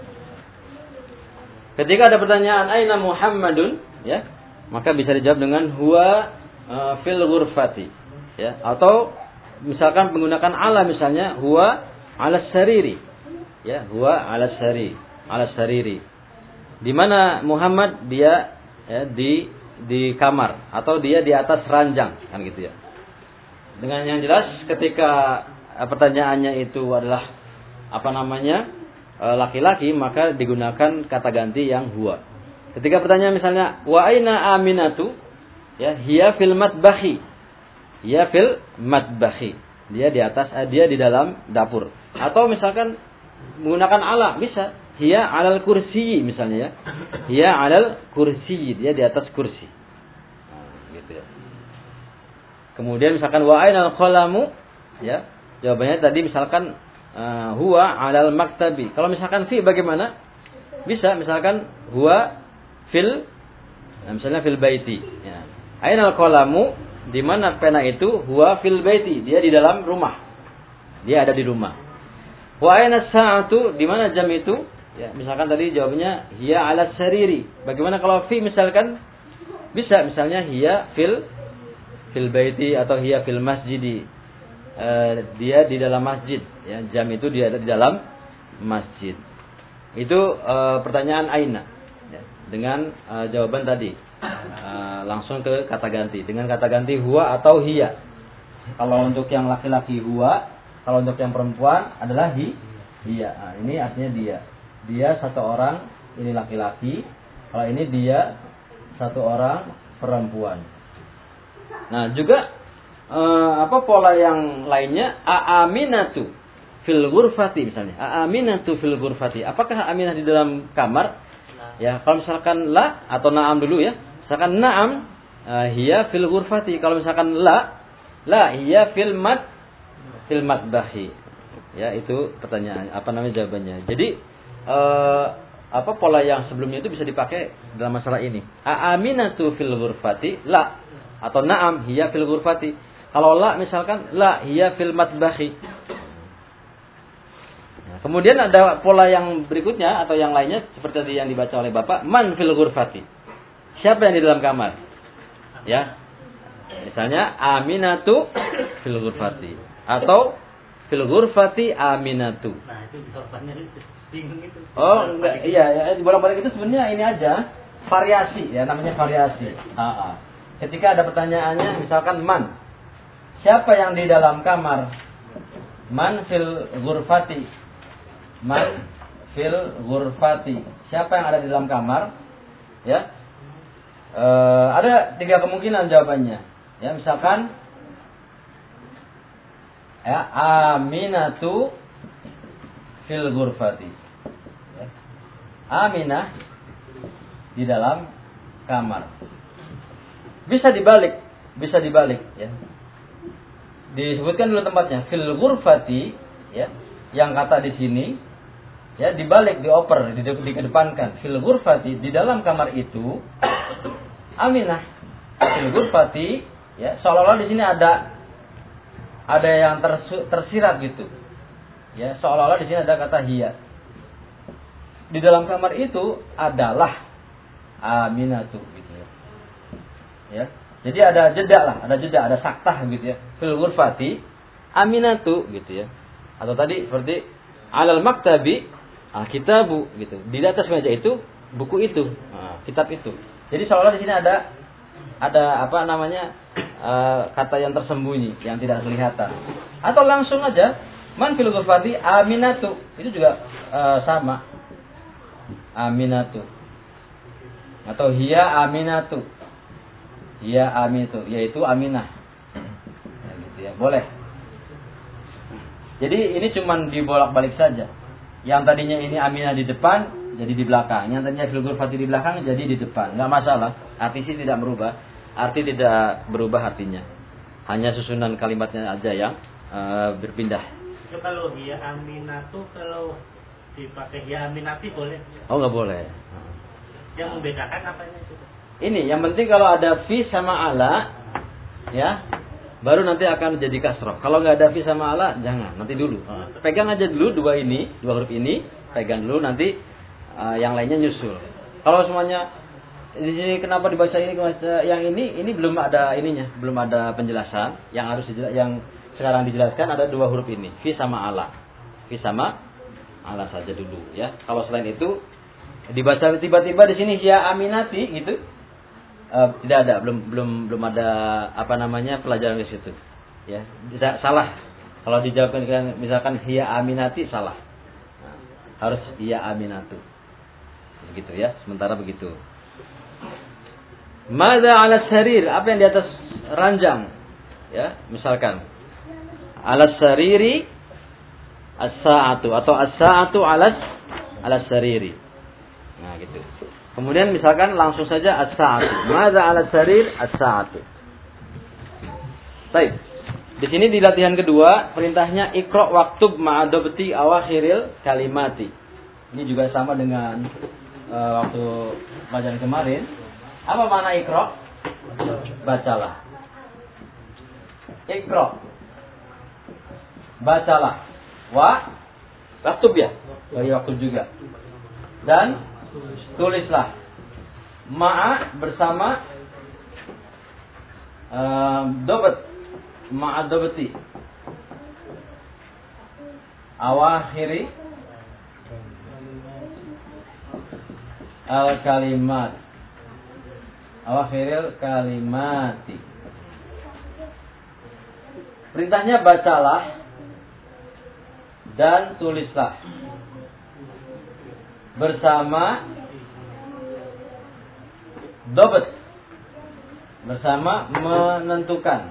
Ketika ada pertanyaan aina Muhammadun, ya, maka bisa dijawab dengan huwa uh, fil ghurfati, ya, atau misalkan menggunakan ala, misalnya huwa ala sariri, ya, huwa ala sariri, ala sariri. Di mana Muhammad, dia ya, di di kamar atau dia di atas ranjang, kan gitu ya. Dengan yang jelas ketika pertanyaannya itu adalah apa namanya laki-laki, maka digunakan kata ganti yang huwa. Ketika pertanyaan misalnya wa aina Aminatu, ya, hiya fil matbahi. Dia fil matbahi, dia di atas, dia di dalam dapur. Atau misalkan menggunakan ala, bisa hiya alal kursi misalnya, ya, hiya alal kursi, dia di atas kursi. Nah, gitu ya. Kemudian misalkan wa ainal qalamu, ya, jawabannya tadi misalkan uh, huwa alal maktabi. Kalau misalkan fi bagaimana? Bisa misalkan huwa fil, nah, misalnya fil baiti, ya. Ainal qalamu, di mana pena itu? Huwa fil baiti, dia di dalam rumah, dia ada di rumah. Wa aina sa'atu, di mana jam itu? Ya, misalkan tadi jawabannya hiya ala sariri. Bagaimana kalau fi misalkan? Bisa misalnya hiya fil fil baiti atau hiya fil masjidi. E, dia di dalam masjid, ya, jam itu dia ada di dalam masjid. Itu e, pertanyaan aina, ya, dengan e, jawaban tadi. Uh, langsung ke kata ganti dengan kata ganti huwa atau hiya. Kalau untuk yang laki-laki huwa, Kalau untuk yang perempuan adalah hi, dia. Nah, ini artinya dia. Dia satu orang, ini laki-laki. Kalau ini dia satu orang perempuan. Nah, juga eh, apa pola yang lainnya? Aaminatu fil ghurfati misalnya. Aaminatu fil ghurfati. Apakah Aminah di dalam kamar? Ya, kalau misalkan la atau na'am dulu ya. Misalkan na'am, uh, hiya fil ghurfati. Kalau misalkan la, la hiya fil mat fil matbahi. Ya, itu pertanyaan apa namanya jawabannya. Jadi uh, apa pola yang sebelumnya itu bisa dipakai dalam masalah ini. Aaminatu fil ghurfati la atau na'am hiya fil ghurfati. Kalau la misalkan la hiya fil matbahi. Nah, kemudian ada pola yang berikutnya atau yang lainnya seperti tadi yang dibaca oleh Bapak, man fil ghurfati. Siapa yang di dalam kamar? Ya. Misalnya Aminatu fil ghurfati atau fil ghurfati Aminatu. Nah, itu jawabannya itu bingung itu. Oh, enggak, iya, ya, bolak-balik itu sebenarnya ini aja variasi ya, namanya variasi. Ha-ha. Ketika ada pertanyaannya misalkan man. Siapa yang di dalam kamar? Man fil ghurfati. Man fil ghurfati. Siapa yang ada di dalam kamar? Ya. E, ada tiga kemungkinan jawabannya. Ya, misalkan ya, Aminatu fil ghurfati. Ya. Aminah di dalam kamar. Bisa dibalik, bisa dibalik ya. Disebutkan dulu tempatnya fil ghurfati ya. Yang kata di sini ya dibalik, dioper, dikedepankan fil ghurfati, di dalam kamar itu Aminah fil ghurfati ya, seolah-olah di sini ada ada yang tersu, tersirat gitu ya, seolah-olah di sini ada kata hiya. Di dalam kamar itu adalah Aminatu gitu ya. Ya, jadi ada jeda lah, ada jeda, ada saktah gitu ya, fil ghurfati Aminatu gitu ya. Atau tadi seperti alal maktabi kitabu gitu. Di atas meja itu buku itu, nah, kitab itu. Jadi seolah di sini ada ada apa namanya uh, kata yang tersembunyi yang tidak kelihatan. Atau langsung aja man fil ghurfati Aminatu, itu juga uh, sama. Aminatu. Atau hiya Aminatu. Hiya Aminatu, yaitu Aminah. Ya, gitu ya, boleh. Jadi ini cuman dibolak-balik saja. Yang tadinya ini Aminah di depan jadi di belakang. Yang tadinya fil ghurfati di belakang jadi di depan. Enggak masalah. Arti sih tidak berubah. Arti tidak berubah artinya. Hanya susunan kalimatnya aja yang uh, berpindah. Ya, kalau hiya Aminatu, kalau dipakai hiya Aminati boleh? Oh, enggak boleh. Yang membedakan apanya itu? Ini yang penting kalau ada fi sama ala ya, baru nanti akan jadi kasroh. Kalau nggak ada fi sama ala, jangan. Nanti dulu. Pegang aja dulu dua ini, dua huruf ini. Pegang dulu, nanti uh, yang lainnya nyusul. Kalau semuanya di sini kenapa dibaca ini, dibaca yang ini, ini belum ada ininya, belum ada penjelasan. Yang harus dijelas, yang sekarang dijelaskan ada dua huruf ini, fi sama ala. Fi sama ala saja dulu ya. Kalau selain itu dibaca tiba-tiba di sini ya Aminati gitu. Uh, tidak ada, belum belum belum ada apa namanya pelajaran di situ. Ya, bisa salah. Kalau dijawabkan misalkan hiya Aminati salah. Nah, harus hiya Aminatu. Begitu ya, sementara begitu. Madza 'ala sarir, apa yang di atas ranjang? Ya, misalkan 'ala sariri as-sa'atu atau as-sa'atu 'ala 'ala sariri. Nah, gitu. Kemudian misalkan langsung saja as-sa'atu. Madza 'ala sarir as-sa'atu. Baik. Di sini di latihan kedua perintahnya iqra waktub ma'adabti awakhiril kalimati. Ini juga sama dengan uh, waktu pelajaran kemarin. Apa makna iqra? Bacalah. Iqra. Bacalah. Wa waktub ya. Bagi waktub juga. Dan tulislah ma'a bersama um, dobat ma'a dobati awakhiri al kalimat awakhiril kalimati. Perintahnya bacalah dan tulislah bersama dobet, bersama menentukan,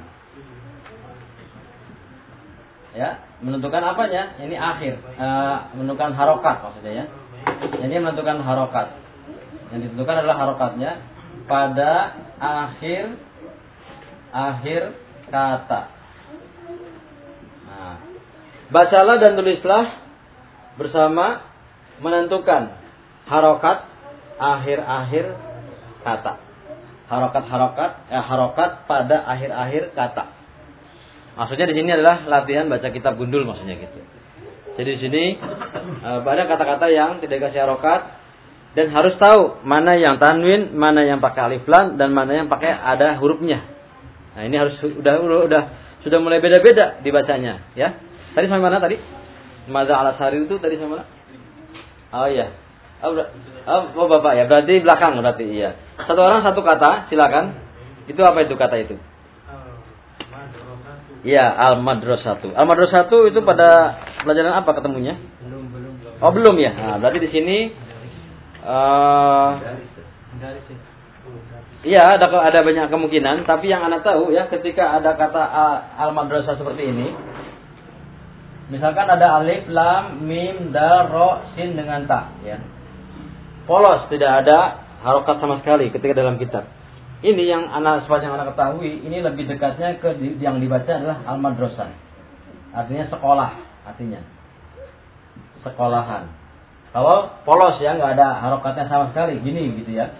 ya, menentukan apanya? Ini akhir, uh, menentukan harokat maksudnya ya. Ini menentukan harokat. Yang ditentukan adalah harokatnya pada akhir akhir kata. Nah, bacalah dan tulislah bersama menentukan harokat akhir-akhir kata. Harokat-harokat, eh, harokat pada akhir-akhir kata. Maksudnya di sini adalah latihan baca kitab gundul maksudnya gitu. Jadi di sini eh, ada kata-kata yang tidak dikasih harokat dan harus tahu mana yang tanwin, mana yang pakai alif lam dan mana yang pakai ada hurufnya. Nah, ini harus udah udah sudah mulai beda-beda dibacanya, ya. Tadi sampai mana tadi? Maza ala sari itu tadi sampai mana? Oh iya. Oh, oh Bapak ya, berarti belakang berarti iya. Satu orang satu kata, silakan. Itu apa itu kata itu? Iya, al-madrasatu. Al-madrasatu itu pada pelajaran apa ketemunya? Belum, belum. Oh, belum ya. Nah, berarti di sini uh, iya, ada ada banyak kemungkinan, tapi yang Anda tahu ya, ketika ada kata al-madrasah seperti ini, misalkan ada alif, lam, mim, dal, ro, sin dengan ta, ya. Polos, tidak ada harokat sama sekali ketika dalam kitab. Ini yang anak sepanjang anak ketahui, ini lebih dekatnya ke yang dibaca adalah al-madrasah. Artinya sekolah, artinya sekolahan. Kalau polos ya, nggak ada harokatnya sama sekali, gini gitu ya.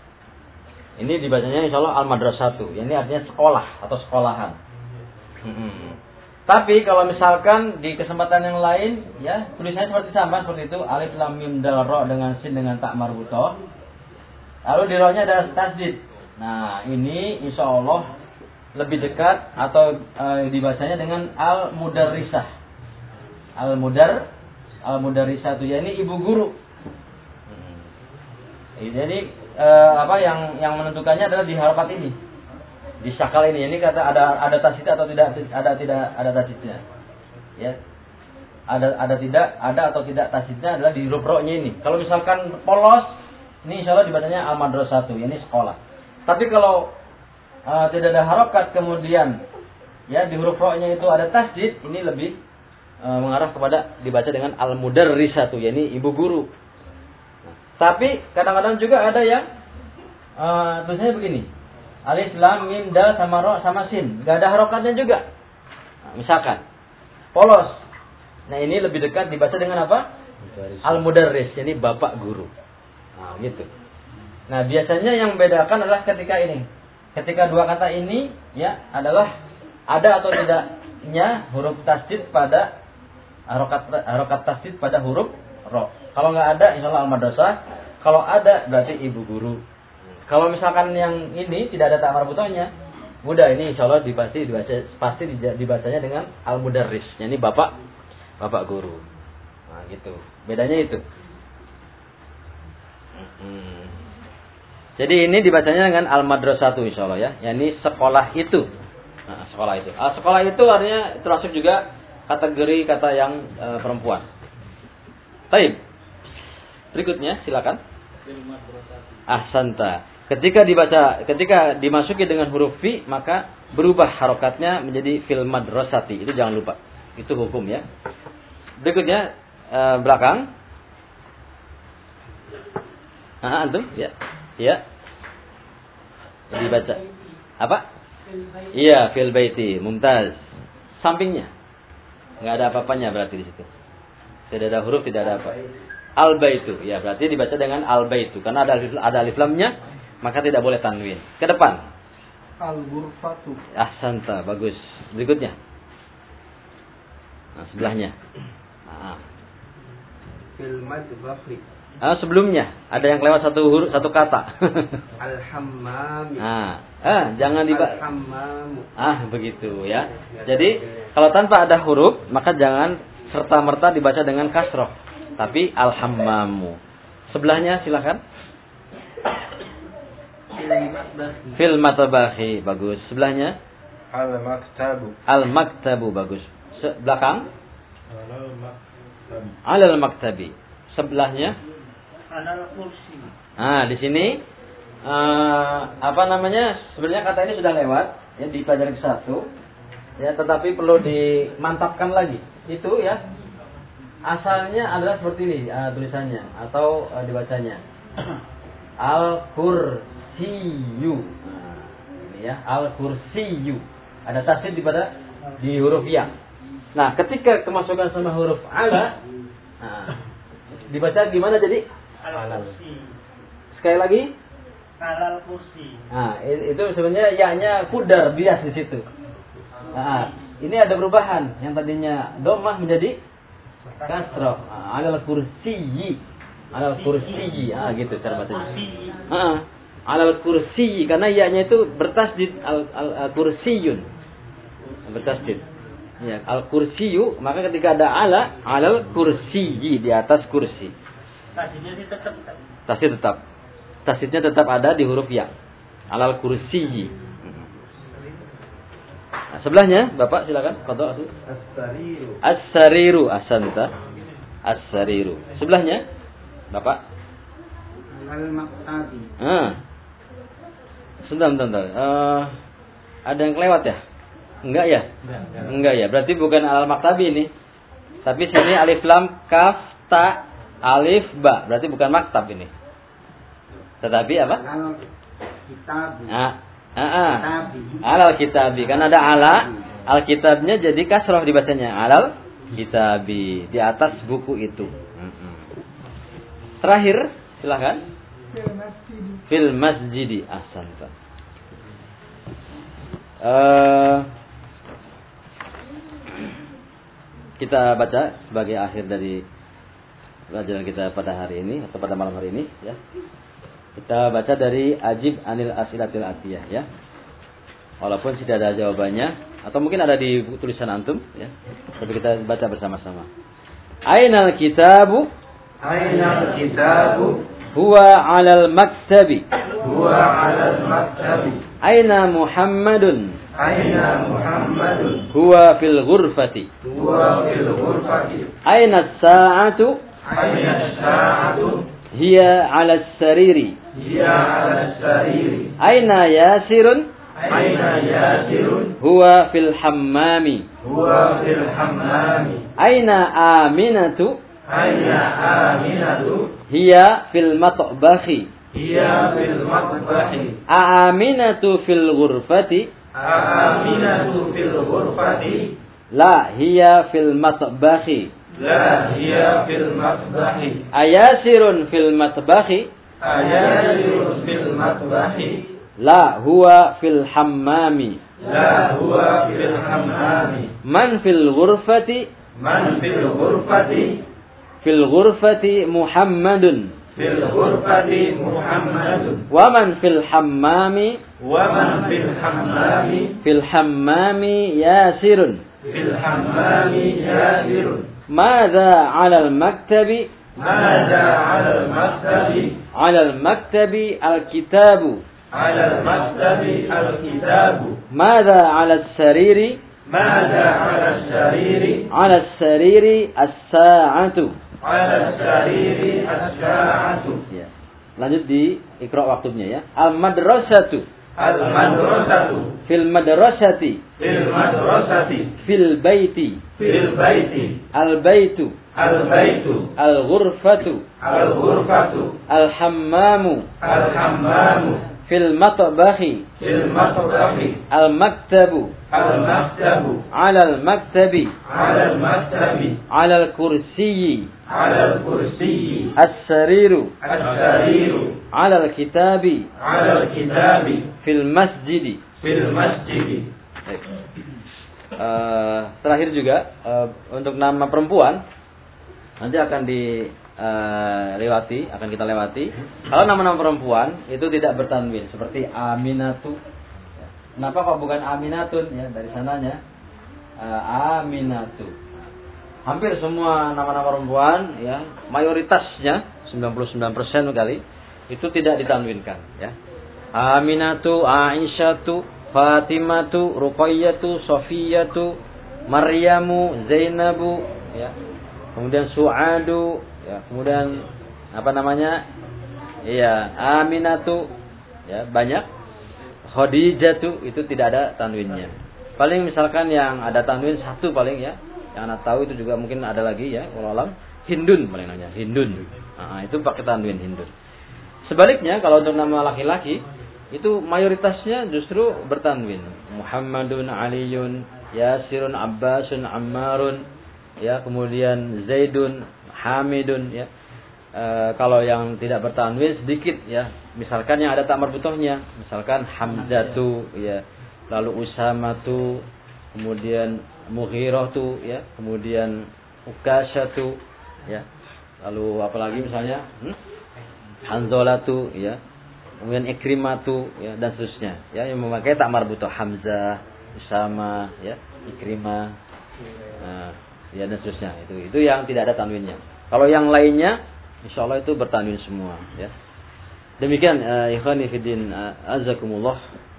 Ini dibacanya insya Allah al-madrasatu. Ini artinya sekolah atau sekolahan. Hmm. Tapi kalau misalkan di kesempatan yang lain, ya tulisannya seperti sama seperti itu, alif lam mim dal ro dengan sin dengan tak marbutoh. Lalu di ro-nya ada tasdid. Nah ini insya Allah lebih dekat atau e, dibacanya dengan al mudarrisah. Al mudar, al mudarrisah itu ya ini ibu guru. Hmm. Jadi e, apa yang yang menentukannya adalah di harokat ini. Di syakal ini, ini kata ada ada tasdid atau tidak ada tidak ada tasdidnya, ya ada ada tidak ada atau tidak tasdidnya adalah di huruf ro-nya ini. Kalau misalkan polos, ini insya Allah dibacanya al-madrasatu, ini sekolah. Tapi kalau uh, tidak ada harokat kemudian ya di huruf ro-nya itu ada tasdid, ini lebih uh, mengarah kepada dibaca dengan al-mudarrisatu, yakni ibu guru. Nah, tapi kadang-kadang juga ada yang uh, tulisannya begini. Alif, lam, mim, dal, sama ro, sama sin. Gak ada harokatnya juga. Nah, misalkan. Polos. Nah ini lebih dekat dibaca dengan apa? Al-mudarris. Jadi bapak guru. Nah gitu. Nah biasanya yang membedakan adalah ketika ini. Ketika dua kata ini ya adalah ada atau tidaknya huruf tasdid pada harokat, harokat tasdid pada huruf ro. Kalau nggak ada insya Allah al-madrasah. Kalau ada berarti ibu guru. Kalau misalkan yang ini tidak ada tak marbutohnya, mudah ini insya Allah dipasti dibaca pasti dibacanya dengan al-mudarris. Ini bapak bapak guru. Nah gitu. Bedanya itu. Hmm. Jadi ini dibacanya dengan al-madrasatu insya Allah ya. Yani sekolah itu. Nah, sekolah itu. Ah, sekolah itu artinya termasuk juga kategori kata yang e, perempuan. Baik. Berikutnya silakan. Ahsanta. Ketika dibaca, ketika dimasuki dengan huruf fi, maka berubah harokatnya menjadi fil madrasati. Itu jangan lupa. Itu hukum ya. Berikutnya e, belakang. Ah, antum? Ya. Ya. Dibaca. Apa? Iya, fil baiti, mumtaz. Sampingnya. Enggak ada apa-apanya berarti di situ. Tidak ada huruf, tidak ada apa. Al baitu. Ya, berarti dibaca dengan al baitu karena ada alif, ada alif lamnya, maka tidak boleh tanwin. Ke depan. Al-ghurfatu. Ahsanta, bagus. Berikutnya. Nah, sebelahnya. Nah. Fil madbakhi. Ah, sebelumnya ada yang lewat satu huruf, satu kata. Al-hammam. Nah, ah, jangan dibaca. Al-hammam. Ah, begitu ya. Jadi, kalau tanpa ada huruf, maka jangan serta-merta dibaca dengan kasroh, tapi al-hammamu. Sebelahnya silakan. Fil matabahi, bagus. Sebelahnya Al-maktabu. al-maktabu, bagus. Se- belakang Alal maktabi. Sebelahnya Alal kursi. Nah, di sini uh, apa namanya? Sebenarnya kata ini sudah lewat ya di pelajaran ke satu. Ya, tetapi perlu dimantapkan lagi. Itu ya. Asalnya adalah seperti ini uh, tulisannya atau uh, dibacanya. Al-Kursiyu. Nah, ini ya, Al-Kursiyu. Ada tasydid di pada di huruf ya. Nah, ketika kemasukan sama huruf ala, nah, dibaca gimana jadi? Alal kursi. Sekali lagi? Alal kursi. Nah, itu sebenarnya ya-nya kudar bias di situ. Nah, ini ada perubahan. Yang tadinya dhammah menjadi kasrah. Nah, alal kursiyyi. Alal kursiyyi. Ah, gitu cara bacanya. Heeh. Alal kursiyyi karena ya-nya itu bertasydid al, al, al kursiyun. Bertasydid. Ya, al kursiyu, maka ketika ada ala, alal kursiyyi di atas kursi. Tasydidnya tetap. Tasydid tetap. Tasydidnya tetap ada di huruf ya. Alal kursiyyi. Nah, sebelahnya, Bapak silakan. Qadha itu. As-sariru. As-sariru, asanta. As-sariru. Sebelahnya, Bapak. Al-Maktabi. Ah. Sebentar, sebentar, sebentar. Uh, ada yang kelewat ya? Enggak ya? Enggak, enggak. Enggak ya. Berarti bukan al-maktabi ini. Tapi sini alif lam kaf ta alif ba. Berarti bukan maktab ini. Tetapi apa? Al-Kitabi. Ah, ah, ah. Kitabi. Alal kitabi. Karena ada ala, al-kitabnya jadi kasroh dibacanya. Alal kitabi. Di atas buku itu. Mm-mm. Terakhir, silahkan. Fil masjid. Fil masjidi. Ahsanta. Uh, kita baca sebagai akhir dari pelajaran kita pada hari ini atau pada malam hari ini ya. Kita baca dari Ajib Anil Asilatil Atiyah ya. Walaupun tidak ada jawabannya atau mungkin ada di tulisan antum ya. Tapi kita baca bersama-sama. Ainal kitabu? Ainal kitabu? Huwa 'alal maktabi. Huwa 'alal maktabi. Aina Muhammadun? Aina Muhammadun? Huwa fil ghurfati. Huwa fil ghurfati. Aina as-sa'atu? Aina as-sa'atu? Hiya 'ala as-sariri. Hiya 'ala as-sariri. Aina Yasirun? Aina Yasirun? Huwa fil hammami. Huwa fil hammami. Aina Aminatu? Aina Aminatu? Hiya fil matbakhi. Hiya fil matbahi. Aminatu fil ghurfati? Aminatu fil ghurfati? La, hiya fil matbakhi. La, hiya fil matbahi. Ayasirun fil matbakhi? Ayasirun fil matbahi? La, huwa fil hammami. La, huwa fil hammami. Man fil ghurfati? Man fil ghurfati? Fil ghurfati Muhammadun. Fil ghurfati Muhammadun. Wa man fil hammami? Wa man fil hammami? Fil hammami Yasirun. Fil hammami Yasirun. Madza 'alal maktabi? Madza 'alal maktabi? 'Alal maktabi al-kitabu. 'Alal maktabi al-kitabu. Madza 'alas sariri? Madza 'alas sariri? 'Alas sariri as-sa'atu. 'Alas sariri as-sa'atu. Ya. Lanjut di Iqra waktunya ya. Al-madrasatu. Al-madrasatu. Fil madrasati. Fil madrasati. Fil baiti. Fil baiti. Al-baitu. Al-baitu. Al-ghurfatu. Al-ghurfatu. Al-hammamu. Al-hammamu. Fil matbakhi. Fil matbahi. Al-maktabu. Al-maktabu. 'Alal maktabi. 'Alal maktabi. 'Alal kursiyyi. 'Alal kursiyyi. As-sariru. As-sariru. 'Alal kitabi. 'Alal kitabi. Fil masjidi. Fil masjidi. Baik. Uh, terakhir juga uh, untuk nama perempuan nanti akan dilewati, uh, akan kita lewati. Kalau nama-nama perempuan itu tidak bertanwin seperti Aminatu. Kenapa kok bukan Aminatun ya dari sananya uh, Aminatu. Hampir semua nama-nama perempuan ya mayoritasnya sembilan puluh sembilan persen kali itu tidak ditanwinkan ya. Aminatu, Aisyatu, Fatimatu, Ruqayyatu, Sofiyatu, Maryamu, Zainabu, ya. Kemudian su'adu, ya. Kemudian apa namanya? Iya, aminatu, ya, banyak. Khadijatu itu tidak ada tanwinnya. Paling misalkan yang ada tanwin satu paling ya, yang anak tahu itu juga mungkin ada lagi ya, wallahu alam. Hindun paling namanya, Hindun. Nah, itu pakai tanwin Hindun. Sebaliknya kalau untuk nama laki-laki itu mayoritasnya justru bertanwin. Muhammadun, Aliyun, Yasirun, Abbasun, Ammarun, ya, kemudian Zaidun, Hamidun, ya. E, kalau yang tidak bertanwin sedikit ya, misalkan yang ada tak marbutohnya, misalkan Hamzatu, ya, lalu Usamatu, kemudian Mughiratu, ya, kemudian Ukasyatu, ya, lalu apalagi misalnya hmm? Hanzolatu, ya, kemudian Ikrimatu, ya, dan seterusnya, ya, yang memakai tak marbutoh, Hamzah, Usama, ya, Ikrimah, nah, ya, dan seterusnya. Itu itu yang tidak ada tanwinnya. Kalau yang lainnya insyaallah itu bertanwin semua, ya. Demikian uh, ikhwani fiddin, uh, azakumullah,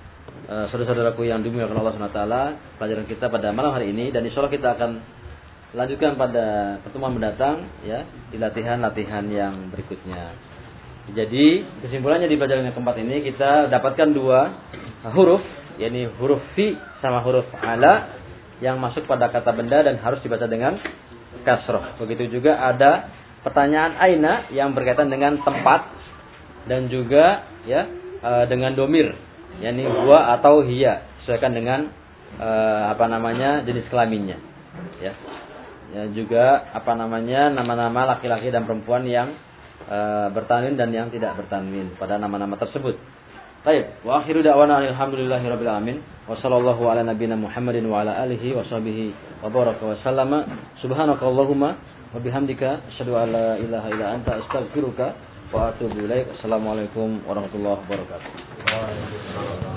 uh, saudara-saudaraku yang dimuliakan Allah Subhanahu wa taala, pelajaran kita pada malam hari ini, dan insyaallah kita akan lanjutkan pada pertemuan mendatang, ya, di latihan-latihan yang berikutnya. Jadi kesimpulannya di pelajaran yang keempat ini kita dapatkan dua huruf, yakni huruf fi sama huruf ala yang masuk pada kata benda dan harus dibaca dengan kasroh. Begitu juga ada pertanyaan aina yang berkaitan dengan tempat dan juga ya e, dengan domir, yakni huwa atau hiya, sesuaikan dengan e, apa namanya jenis kelaminnya, ya. Ya juga apa namanya nama-nama laki-laki dan perempuan yang e, bertanwin dan yang tidak bertanwin pada nama-nama tersebut. Baik, wa akhiru da'wana alhamdulillahirabbil alamin wa sallallahu ala nabiyyina Muhammadin wa ala alihi wa sahbihi wa baraka wa sallama subhanakallahumma wa bihamdika asyhadu an la ilaha illa anta astaghfiruka wa atubu ilaik. Assalamualaikum warahmatullahi wabarakatuh.